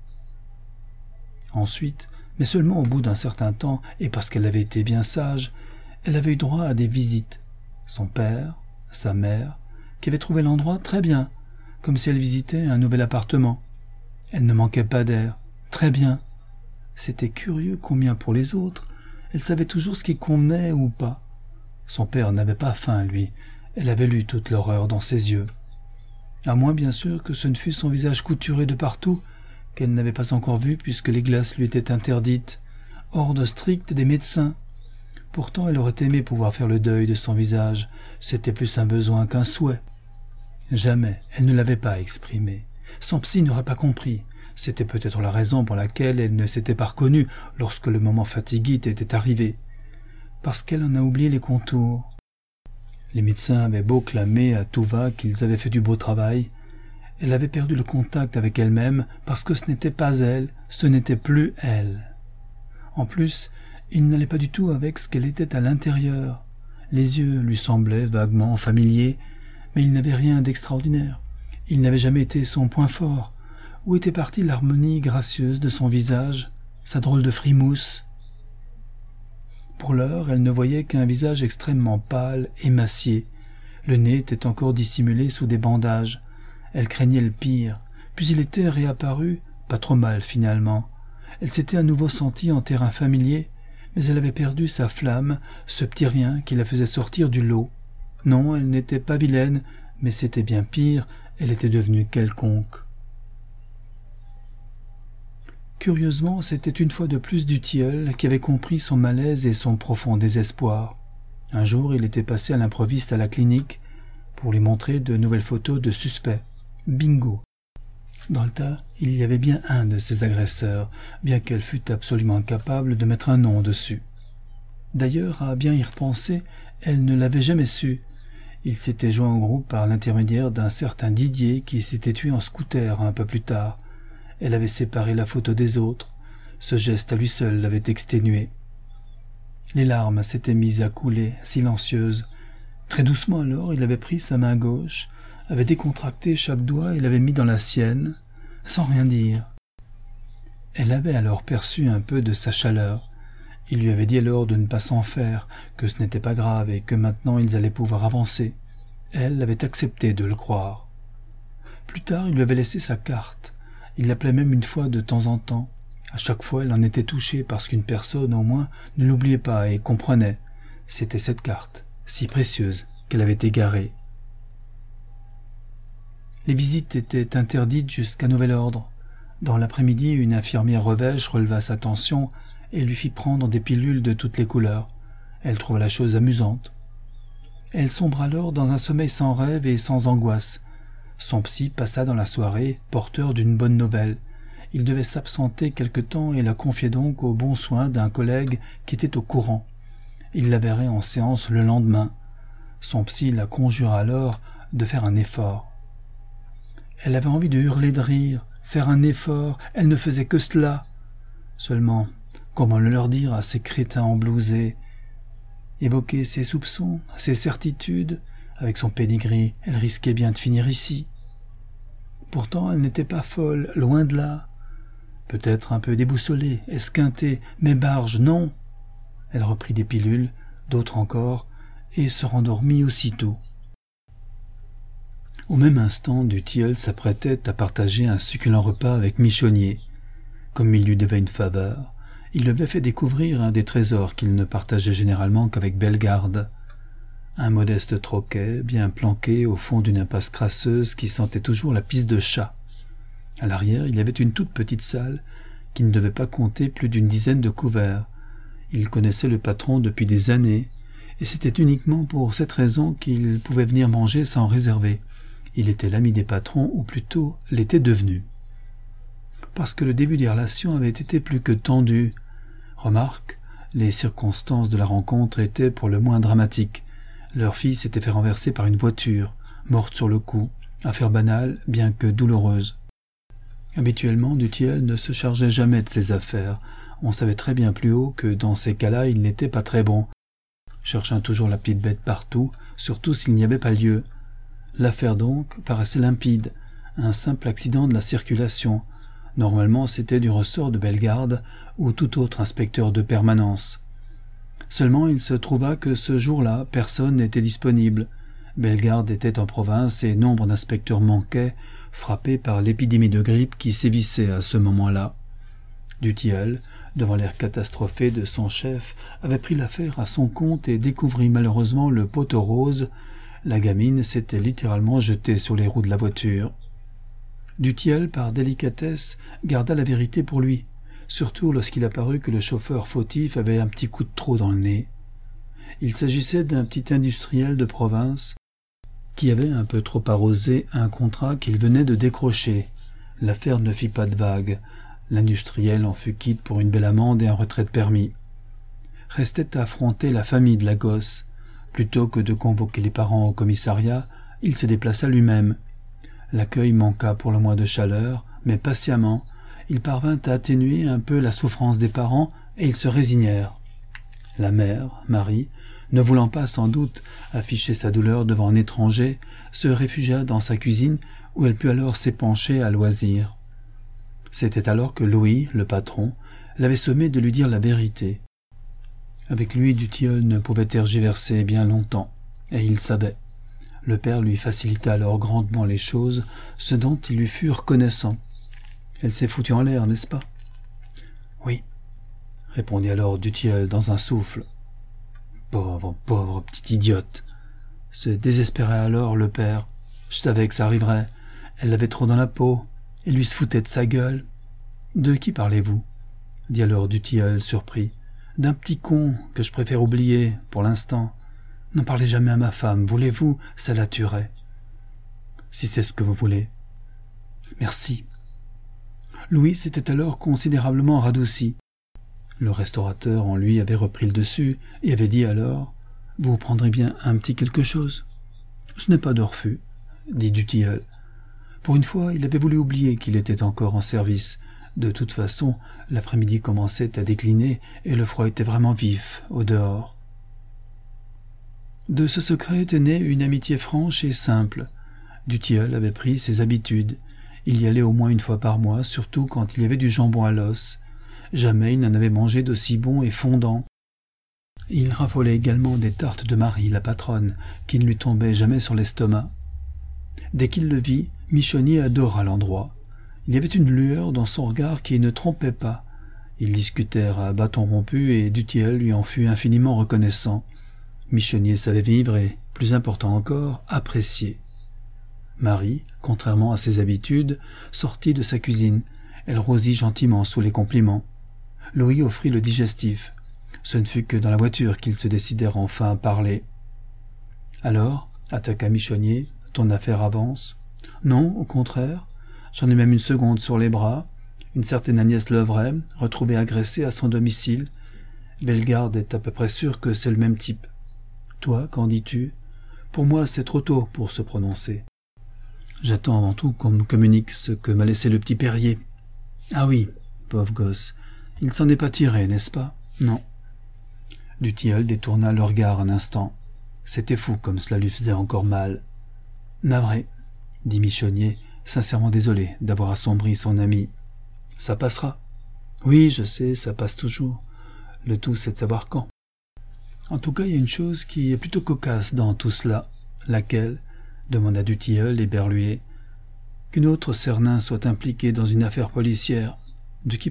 [SPEAKER 1] Ensuite, mais seulement au bout d'un certain temps, et parce qu'elle avait été bien sage, elle avait eu droit à des visites. Son père, sa mère, qui avaient trouvé l'endroit très bien, comme si elle visitait un nouvel appartement. Elle ne manquait pas d'air, très bien. C'était curieux combien pour les autres, elle savait toujours ce qui convenait ou pas. Son père n'avait pas faim, lui, elle avait lu toute l'horreur dans ses yeux. À moins bien sûr que ce ne fût son visage couturé de partout, qu'elle n'avait pas encore vu puisque les glaces lui étaient interdites, ordre strict des médecins. Pourtant elle aurait aimé pouvoir faire le deuil de son visage, c'était plus un besoin qu'un souhait. Jamais elle ne l'avait pas exprimé. Son psy n'aurait pas compris. C'était peut-être la raison pour laquelle elle ne s'était pas reconnue lorsque le moment fatiguite était arrivé. Parce qu'elle en a oublié les contours. Les médecins avaient beau clamer à tout va qu'ils avaient fait du beau travail, elle avait perdu le contact avec elle-même parce que ce n'était pas elle, ce n'était plus elle. En plus, il n'allait pas du tout avec ce qu'elle était à l'intérieur. Les yeux lui semblaient vaguement familiers, mais il n'avait rien d'extraordinaire. Il n'avait jamais été son point fort. Où était partie l'harmonie gracieuse de son visage, sa drôle de frimousse? Pour l'heure, elle ne voyait qu'un visage extrêmement pâle, émacié. Le nez était encore dissimulé sous des bandages. Elle craignait le pire, puis il était réapparu, pas trop mal finalement. Elle s'était à nouveau sentie en terrain familier, mais elle avait perdu sa flamme, ce petit rien qui la faisait sortir du lot. Non, elle n'était pas vilaine, mais c'était bien pire, elle était devenue quelconque. Curieusement, c'était une fois de plus du tilleul qui avait compris son malaise et son profond désespoir. Un jour, il était passé à l'improviste à la clinique pour lui montrer de nouvelles photos de suspects. Bingo! Dans le tas, il y avait bien un de ses agresseurs, bien qu'elle fût absolument incapable de mettre un nom dessus. D'ailleurs, à bien y repenser, elle ne l'avait jamais su. Il s'était joint au groupe par l'intermédiaire d'un certain Didier qui s'était tué en scooter un peu plus tard. Elle avait séparé la photo des autres. Ce geste à lui seul l'avait exténuée. Les larmes s'étaient mises à couler, silencieuses. Très doucement alors, il avait pris sa main gauche, avait décontracté chaque doigt et l'avait mis dans la sienne, sans rien dire. Elle avait alors perçu un peu de sa chaleur. Il lui avait dit alors de ne pas s'en faire, que ce n'était pas grave et que maintenant ils allaient pouvoir avancer. Elle avait accepté de le croire. Plus tard, il lui avait laissé sa carte. Il l'appelait même une fois de temps en temps. À chaque fois, elle en était touchée parce qu'une personne, au moins, ne l'oubliait pas et comprenait. C'était cette carte, si précieuse, qu'elle avait égarée. Les visites étaient interdites jusqu'à nouvel ordre. Dans l'après-midi, une infirmière revêche releva sa tension et lui fit prendre des pilules de toutes les couleurs. Elle trouva la chose amusante. Elle sombra alors dans un sommeil sans rêve et sans angoisse. Son psy passa dans la soirée, porteur d'une bonne nouvelle. Il devait s'absenter quelque temps et la confiait donc aux bons soins d'un collègue qui était au courant. Il la verrait en séance le lendemain. Son psy la conjura alors de faire un effort. Elle avait envie de hurler de rire, faire un effort, elle ne faisait que cela. Seulement, comment le leur dire à ces crétins emblousés? Évoquer ses soupçons, ses certitudes, avec son pédigré, elle risquait bien de finir ici. Pourtant, elle n'était pas folle, loin de là. Peut-être un peu déboussolée, esquintée, mais barge, non. Elle reprit des pilules, d'autres encore, et se rendormit aussitôt. Au même instant, Dutilleul s'apprêtait à partager un succulent repas avec Michonnier. Comme il lui devait une faveur, il lui avait fait découvrir un des trésors qu'il ne partageait généralement qu'avec Bellegarde. Un modeste troquet, bien planqué au fond d'une impasse crasseuse qui sentait toujours la pisse de chat. À l'arrière, il y avait une toute petite salle qui ne devait pas compter plus d'une dizaine de couverts. Il connaissait le patron depuis des années, et c'était uniquement pour cette raison qu'il pouvait venir manger sans réserver. Il était l'ami des patrons, ou plutôt l'était devenu. Parce que le début des relations avait été plus que tendu. Remarque, les circonstances de la rencontre étaient pour le moins dramatiques. Leur fille s'était fait renverser par une voiture, morte sur le coup, affaire banale, bien que douloureuse. Habituellement, Dutilleul ne se chargeait jamais de ses affaires. On savait très bien plus haut que dans ces cas-là, il n'était pas très bon, cherchant toujours la petite bête partout, surtout s'il n'y avait pas lieu. L'affaire donc paraissait limpide, un simple accident de la circulation. Normalement, c'était du ressort de Bellegarde ou tout autre inspecteur de permanence. Seulement, il se trouva que ce jour-là, personne n'était disponible. Bellegarde était en province et nombre d'inspecteurs manquaient, frappés par l'épidémie de grippe qui sévissait à ce moment-là. Dutilleul, devant l'air catastrophé de son chef, avait pris l'affaire à son compte et découvrit malheureusement le poteau rose. La gamine s'était littéralement jetée sur les roues de la voiture. Dutilleul, par délicatesse, garda la vérité pour lui, surtout lorsqu'il apparut que le chauffeur fautif avait un petit coup de trop dans le nez. Il s'agissait d'un petit industriel de province qui avait un peu trop arrosé un contrat qu'il venait de décrocher. L'affaire ne fit pas de vague. L'industriel en fut quitte pour une belle amende et un retrait de permis. Restait à affronter la famille de la gosse. Plutôt que de convoquer les parents au commissariat, il se déplaça lui-même. L'accueil manqua pour le moins de chaleur, mais patiemment, il parvint à atténuer un peu la souffrance des parents et ils se résignèrent. La mère, Marie, ne voulant pas sans doute afficher sa douleur devant un étranger, se réfugia dans sa cuisine où elle put alors s'épancher à loisir. C'était alors que Louis, le patron, l'avait sommé de lui dire la vérité. Avec lui, Dutilleul ne pouvait tergiverser bien longtemps, et il savait. Le père lui facilita alors grandement les choses, ce dont il lui fut reconnaissant. « Elle s'est foutue en l'air, n'est-ce pas ?»« Oui, » répondit alors Dutilleul dans un souffle. « Pauvre, pauvre petite idiote !» se désespérait alors le père. « Je savais que ça arriverait. Elle l'avait trop dans la peau. Et lui se foutait de sa gueule. »« De qui parlez-vous » dit alors Dutilleul surpris. « D'un petit con que je préfère oublier pour l'instant. N'en parlez jamais à ma femme, voulez-vous, ça la tuerait. »« Si c'est ce que vous voulez. »« Merci. » Louis s'était alors considérablement radouci. Le restaurateur en lui avait repris le dessus et avait dit alors « Vous prendrez bien un petit quelque chose ?»« Ce n'est pas de refus, » dit Dutilleul. Pour une fois, il avait voulu oublier qu'il était encore en service. De toute façon, l'après-midi commençait à décliner et le froid était vraiment vif au dehors. De ce secret était née une amitié franche et simple. Dutilleul avait pris ses habitudes. Il y allait au moins une fois par mois, surtout quand il y avait du jambon à l'os. Jamais il n'en avait mangé d'aussi bon et fondant. Il raffolait également des tartes de Marie, la patronne, qui ne lui tombaient jamais sur l'estomac. Dès qu'il le vit, Michonnier adora l'endroit. Il y avait une lueur dans son regard qui ne trompait pas. Ils discutèrent à bâton rompu et Dutilleul lui en fut infiniment reconnaissant. Michonnier savait vivre et, plus important encore, apprécier. Marie, contrairement à ses habitudes, sortit de sa cuisine. Elle rosit gentiment sous les compliments. Louis offrit le digestif. Ce ne fut que dans la voiture qu'ils se décidèrent enfin à parler. « Alors, attaqua Michonnier, ton affaire avance ?»« Non, au contraire. J'en ai même une seconde sur les bras. Une certaine Agnès Levray, retrouvée agressée à son domicile. Bellegarde est à peu près sûr que c'est le même type. Toi, qu'en dis-tu ? Pour moi, c'est trop tôt pour se prononcer. J'attends avant tout qu'on me communique ce que m'a laissé le petit Perrier. Ah oui, pauvre gosse, il s'en est pas tiré, n'est-ce pas ? Non. » Dutilleul détourna le regard un instant. C'était fou comme cela lui faisait encore mal. « Navré, » dit Michonnier, sincèrement désolé d'avoir assombri son ami. « Ça passera. »« Oui, je sais, ça passe toujours. Le tout, c'est de savoir quand. » « En tout cas, il y a une chose qui est plutôt cocasse dans tout cela. »« Laquelle ?» demanda Dutilleul éberlué. « Qu'une autre Cernin soit impliquée dans une affaire policière. De qui parles-tu ? »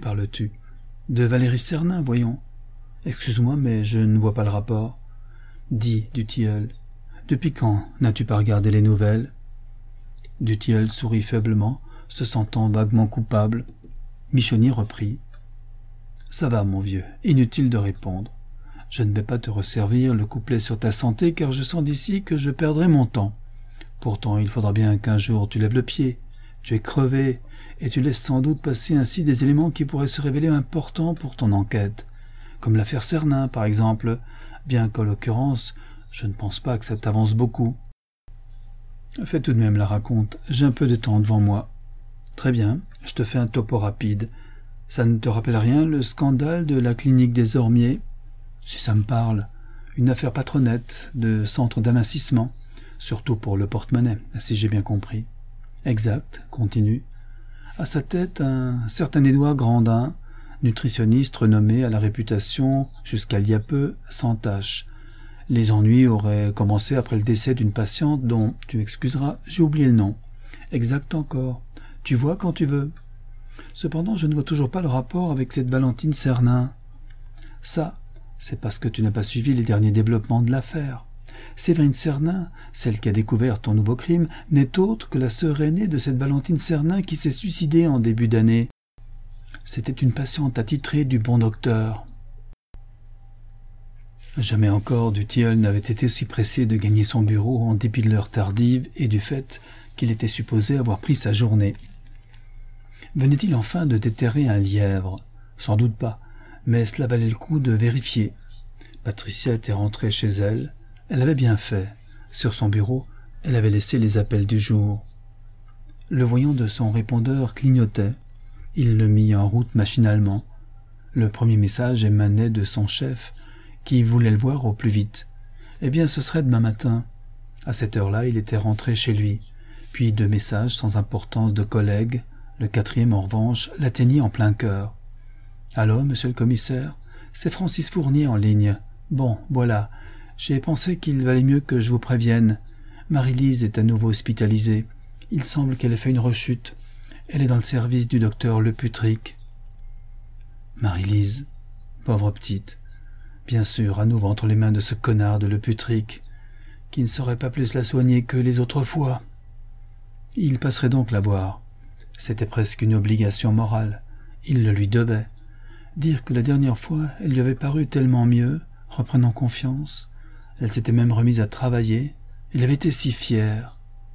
[SPEAKER 1] De Valérie Cernin, voyons. Excuse-moi, mais je ne vois pas le rapport. Dis, dit-il, depuis quand n'as-tu pas regardé les nouvelles? Dutheil sourit faiblement, se sentant vaguement coupable. Michonnier reprit. Ça va, mon vieux, inutile de répondre. Je ne vais pas te resservir le couplet sur ta santé, car je sens d'ici que je perdrai mon temps. Pourtant, il faudra bien qu'un jour tu lèves le pied. Tu es crevé, et tu laisses sans doute passer ainsi des éléments qui pourraient se révéler importants pour ton enquête, comme l'affaire Cernin, par exemple, bien qu'en l'occurrence, je ne pense pas que ça t'avance beaucoup. Fais tout de même la raconte, j'ai un peu de temps devant moi. Très bien, je te fais un topo rapide. Ça ne te rappelle rien, le scandale de la clinique des Ormiers? Si ça me parle, une affaire patronnette, de centre d'amincissement, surtout pour le porte-monnaie, si j'ai bien compris. Exact, continue. À sa tête, un certain Édouard Grandin, nutritionniste renommé à la réputation, jusqu'à il y a peu, sans tâche. Les ennuis auraient commencé après le décès d'une patiente dont, tu m'excuseras, j'ai oublié le nom. Exact encore. Tu vois quand tu veux. Cependant, je ne vois toujours pas le rapport avec cette Valentine Cernin. Ça, c'est parce que tu n'as pas suivi les derniers développements de l'affaire. Séverine Cernin, celle qui a découvert ton nouveau crime, n'est autre que la sœur aînée de cette Valentine Cernin qui s'est suicidée en début d'année. C'était une patiente attitrée du bon docteur. Jamais encore Dutheil n'avait été aussi pressé de gagner son bureau en dépit de l'heure tardive et du fait qu'il était supposé avoir pris sa journée. Venait-il enfin de déterrer un lièvre? Sans doute pas, mais cela valait le coup de vérifier. Patricia était rentrée chez elle. Elle avait bien fait. Sur son bureau, elle avait laissé les appels du jour. Le voyant de son répondeur clignotait. Il le mit en route machinalement. Le premier message émanait de son chef, qui voulait le voir au plus vite. Eh bien, ce serait demain matin. À cette heure-là, il était rentré chez lui. Puis deux messages sans importance de collègues. Le quatrième, en revanche, l'atteignit en plein cœur. « Allô, monsieur le commissaire, c'est Francis Fournier en ligne. Bon, voilà, j'ai pensé qu'il valait mieux que je vous prévienne. Marie-Lise est à nouveau hospitalisée. Il semble qu'elle ait fait une rechute. Elle est dans le service du docteur Leputric. » Marie-Lise, pauvre petite. Bien sûr, à nouveau entre les mains de ce connard de Leputric, qui ne saurait pas plus la soigner que les autres fois. Il passerait donc la voir. C'était presque une obligation morale. Il le lui devait. Dire que la dernière fois, elle lui avait paru tellement mieux, reprenant confiance. Elle s'était même remise à travailler. Il avait été si fier.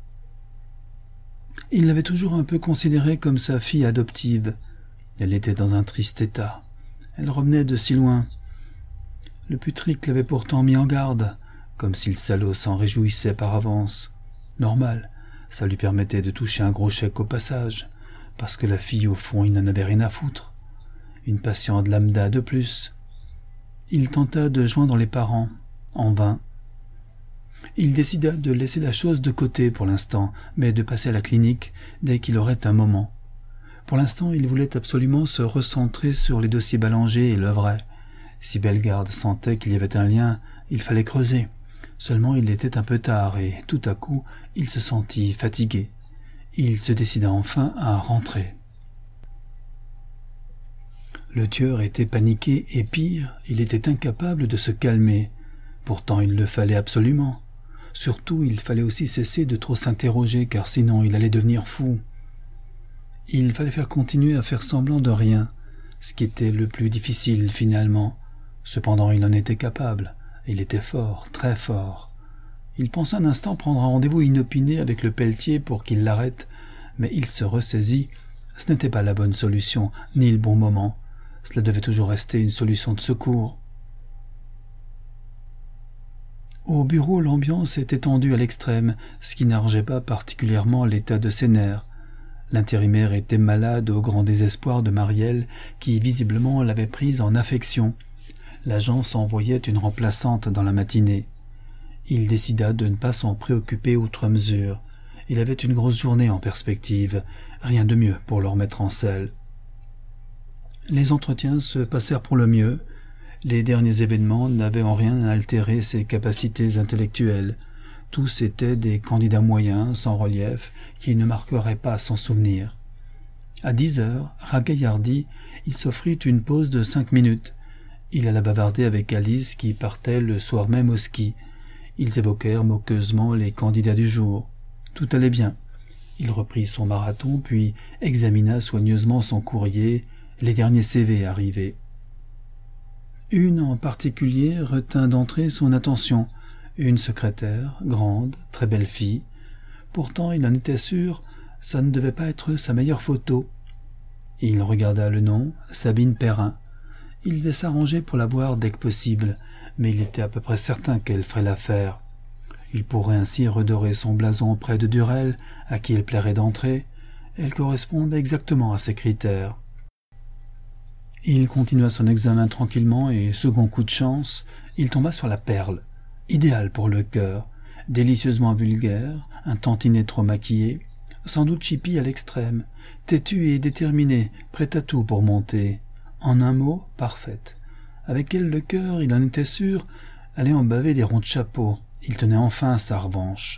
[SPEAKER 1] Il l'avait toujours un peu considérée comme sa fille adoptive. Elle était dans un triste état. Elle revenait de si loin. Leputric l'avait pourtant mis en garde, comme si le salaud s'en réjouissait par avance. Normal, ça lui permettait de toucher un gros chèque au passage, parce que la fille, au fond, il n'en avait rien à foutre. Une patiente lambda de plus. Il tenta de joindre les parents, en vain. Il décida de laisser la chose de côté pour l'instant, mais de passer à la clinique dès qu'il aurait un moment. Pour l'instant, il voulait absolument se recentrer sur les dossiers Ballanger et Levrey. Si Bellegarde sentait qu'il y avait un lien, il fallait creuser. Seulement il était un peu tard et, tout à coup, il se sentit fatigué. Il se décida enfin à rentrer. Le tueur était paniqué et pire, il était incapable de se calmer. Pourtant il le fallait absolument. Surtout il fallait aussi cesser de trop s'interroger car sinon il allait devenir fou. Il fallait faire continuer à faire semblant de rien, ce qui était le plus difficile finalement. Cependant il en était capable, il était fort, très fort. Il pensa un instant prendre un rendez-vous inopiné avec le pelletier pour qu'il l'arrête, mais il se ressaisit. Ce n'était pas la bonne solution, ni le bon moment. Cela devait toujours rester une solution de secours. Au bureau, l'ambiance était tendue à l'extrême, ce qui n'arrangeait pas particulièrement l'état de ses nerfs. L'intérimaire était malade au grand désespoir de Marielle, qui visiblement l'avait prise en affection. L'agence envoyait une remplaçante dans la matinée. Il décida de ne pas s'en préoccuper outre mesure. Il avait une grosse journée en perspective, rien de mieux pour le remettre en selle. Les entretiens se passèrent pour le mieux. Les derniers événements n'avaient en rien altéré ses capacités intellectuelles. Tous étaient des candidats moyens, sans relief, qui ne marqueraient pas son souvenir. À dix heures, ragaillardi, il s'offrit une pause de cinq minutes. Il alla bavarder avec Alice qui partait le soir même au ski. Ils évoquèrent moqueusement les candidats du jour. Tout allait bien. Il reprit son marathon, puis examina soigneusement son courrier, les derniers C V arrivés. Une en particulier retint d'entrée son attention, une secrétaire, grande, très belle fille. Pourtant, il en était sûr, ça ne devait pas être sa meilleure photo. Il regarda le nom, Sabine Perrin. Il devait s'arranger pour la voir dès que possible, mais il était à peu près certain qu'elle ferait l'affaire. Il pourrait ainsi redorer son blason auprès de Durel, à qui il plairait d'entrer. Elle correspondait exactement à ses critères. Il continua son examen tranquillement et, second coup de chance, il tomba sur la perle, idéale pour le cœur, délicieusement vulgaire, un tantinet trop maquillé, sans doute chipie à l'extrême, têtue et déterminée, prête à tout pour monter. En un mot, parfaite. Avec elle, le cœur, il en était sûr, allait en baver des ronds de chapeau. Il tenait enfin sa revanche.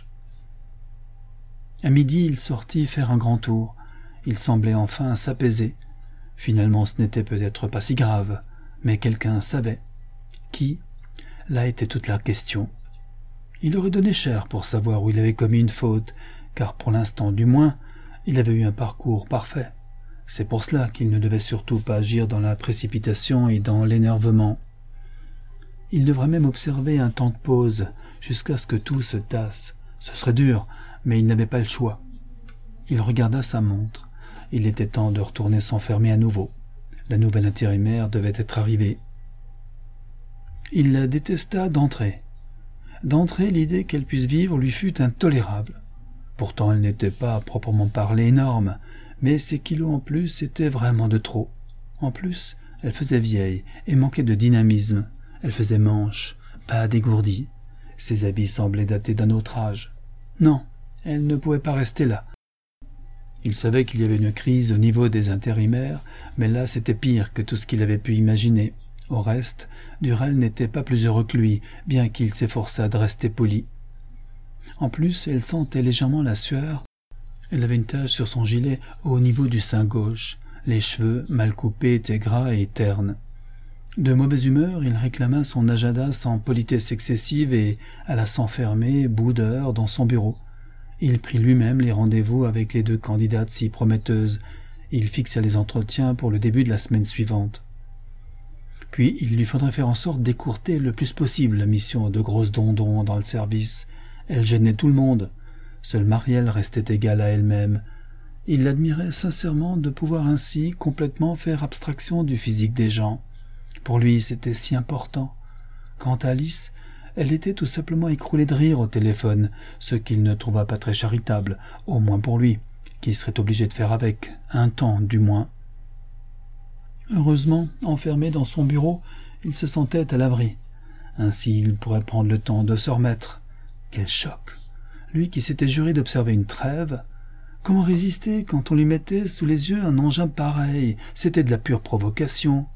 [SPEAKER 1] À midi, il sortit faire un grand tour. Il semblait enfin s'apaiser. Finalement, ce n'était peut-être pas si grave, mais quelqu'un savait. Qui? Là était toute la question. Il aurait donné cher pour savoir où il avait commis une faute, car pour l'instant du moins, il avait eu un parcours parfait. C'est pour cela qu'il ne devait surtout pas agir dans la précipitation et dans l'énervement. Il devrait même observer un temps de pause, jusqu'à ce que tout se tasse. Ce serait dur, mais il n'avait pas le choix. Il regarda sa montre. Il était temps de retourner s'enfermer à nouveau. La nouvelle intérimaire devait être arrivée. Il la détesta d'entrée. D'entrée, l'idée qu'elle puisse vivre lui fut intolérable. Pourtant, elle n'était pas à proprement parler énorme, mais ses kilos en plus étaient vraiment de trop. En plus, elle faisait vieille et manquait de dynamisme. Elle faisait manche, pas dégourdie. Ses habits semblaient dater d'un autre âge. Non, elle ne pouvait pas rester là. Il savait qu'il y avait une crise au niveau des intérimaires, mais là c'était pire que tout ce qu'il avait pu imaginer. Au reste, Durel n'était pas plus heureux que lui, bien qu'il s'efforçât de rester poli. En plus, elle sentait légèrement la sueur. Elle avait une tache sur son gilet au niveau du sein gauche. Les cheveux, mal coupés, étaient gras et ternes. De mauvaise humeur, il réclama son agenda sans politesse excessive et alla s'enfermer, boudeur, dans son bureau. Il prit lui-même les rendez-vous avec les deux candidates si prometteuses. Il fixa les entretiens pour le début de la semaine suivante. Puis il lui faudrait faire en sorte d'écourter le plus possible la mission de grosse dondon dans le service. Elle gênait tout le monde. Seule Marielle restait égale à elle-même. Il l'admirait sincèrement de pouvoir ainsi complètement faire abstraction du physique des gens. Pour lui, c'était si important. Quant à Alice, elle était tout simplement écroulée de rire au téléphone, ce qu'il ne trouva pas très charitable, au moins pour lui, qui serait obligé de faire avec, un temps du moins. Heureusement, enfermé dans son bureau, il se sentait à l'abri. Ainsi, il pourrait prendre le temps de se remettre. Quel choc! Lui qui s'était juré d'observer une trêve. Comment résister quand on lui mettait sous les yeux un engin pareil? C'était de la pure provocation.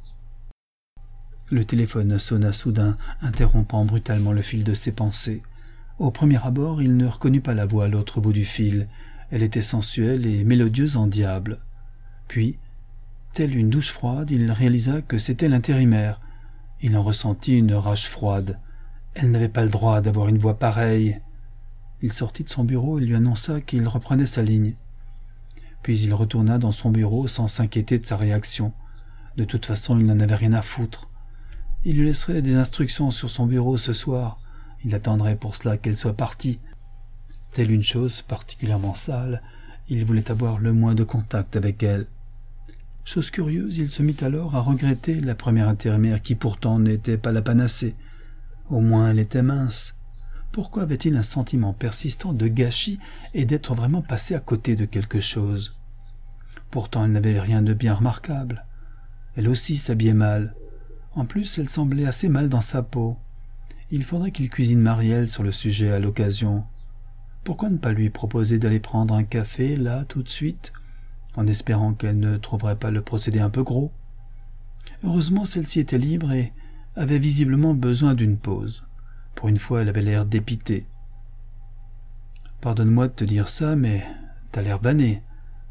[SPEAKER 1] Le téléphone sonna soudain, interrompant brutalement le fil de ses pensées. Au premier abord, il ne reconnut pas la voix à l'autre bout du fil. Elle était sensuelle et mélodieuse en diable. Puis, telle une douche froide, il réalisa que c'était l'intérimaire. Il en ressentit une rage froide. Elle n'avait pas le droit d'avoir une voix pareille. Il sortit de son bureau et lui annonça qu'il reprenait sa ligne. Puis il retourna dans son bureau sans s'inquiéter de sa réaction. De toute façon, il n'en avait rien à foutre. Il lui laisserait des instructions sur son bureau ce soir. Il attendrait pour cela qu'elle soit partie. Telle une chose particulièrement sale, il voulait avoir le moins de contact avec elle. Chose curieuse, il se mit alors à regretter la première intérimaire qui pourtant n'était pas la panacée. Au moins elle était mince. Pourquoi avait-il un sentiment persistant de gâchis et d'être vraiment passé à côté de quelque chose? Pourtant elle n'avait rien de bien remarquable. Elle aussi s'habillait mal. En plus, elle semblait assez mal dans sa peau. Il faudrait qu'il cuisine Marielle sur le sujet à l'occasion. Pourquoi ne pas lui proposer d'aller prendre un café, là, tout de suite, en espérant qu'elle ne trouverait pas le procédé un peu gros? Heureusement, celle-ci était libre et avait visiblement besoin d'une pause. Pour une fois, elle avait l'air dépitée. « Pardonne-moi de te dire ça, mais t'as l'air banné.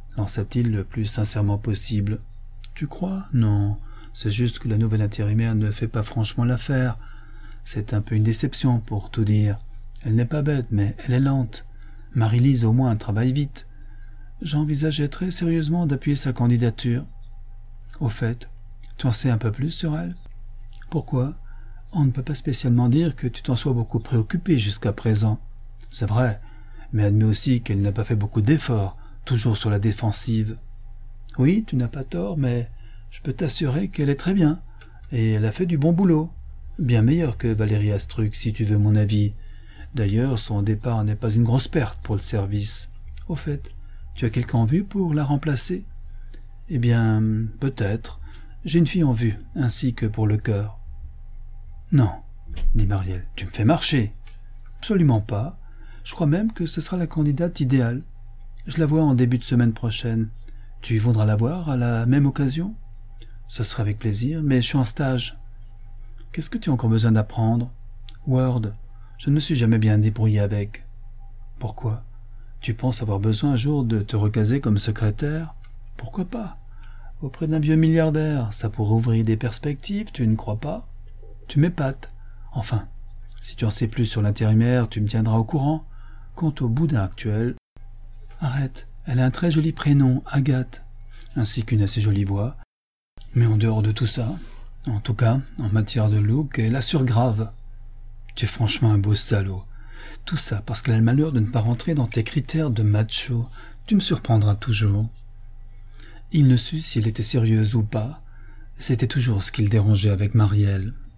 [SPEAKER 1] lança-t-il le plus sincèrement possible. Tu crois? Non, c'est juste que la nouvelle intérimaire ne fait pas franchement l'affaire. C'est un peu une déception, pour tout dire. Elle n'est pas bête, mais elle est lente. Marie-Lise, au moins, travaille vite. J'envisageais très sérieusement d'appuyer sa candidature. Au fait, tu en sais un peu plus sur elle? Pourquoi? On ne peut pas spécialement dire que tu t'en sois beaucoup préoccupé jusqu'à présent. C'est vrai, mais admets aussi qu'elle n'a pas fait beaucoup d'efforts, toujours sur la défensive. Oui, tu n'as pas tort, mais je peux t'assurer qu'elle est très bien, et elle a fait du bon boulot. Bien meilleur que Valérie Astruc, si tu veux mon avis. D'ailleurs, son départ n'est pas une grosse perte pour le service. Au fait, tu as quelqu'un en vue pour la remplacer? Eh bien, peut-être. J'ai une fille en vue, ainsi que pour le chœur. Non, dit Marielle, tu me fais marcher. Absolument pas. Je crois même que ce sera la candidate idéale. Je la vois en début de semaine prochaine. Tu voudras la voir à la même occasion? Ce sera avec plaisir, mais je suis en stage. Qu'est-ce que tu as encore besoin d'apprendre? Word, je ne me suis jamais bien débrouillé avec. Pourquoi? Tu penses avoir besoin un jour de te recaser comme secrétaire? Pourquoi pas? Auprès d'un vieux milliardaire, ça pourrait ouvrir des perspectives, tu ne crois pas? Tu m'épates. Enfin, si tu en sais plus sur l'intérimaire, tu me tiendras au courant. Quant au boudin actuel... Arrête, elle a un très joli prénom, Agathe, ainsi qu'une assez jolie voix. Mais en dehors de tout ça, en tout cas, en matière de look, elle assure grave. Tu es franchement un beau salaud. Tout ça parce qu'elle a le malheur de ne pas rentrer dans tes critères de macho. Tu me surprendras toujours. Il ne sut si elle était sérieuse ou pas. C'était toujours ce qui le dérangeait avec Marielle.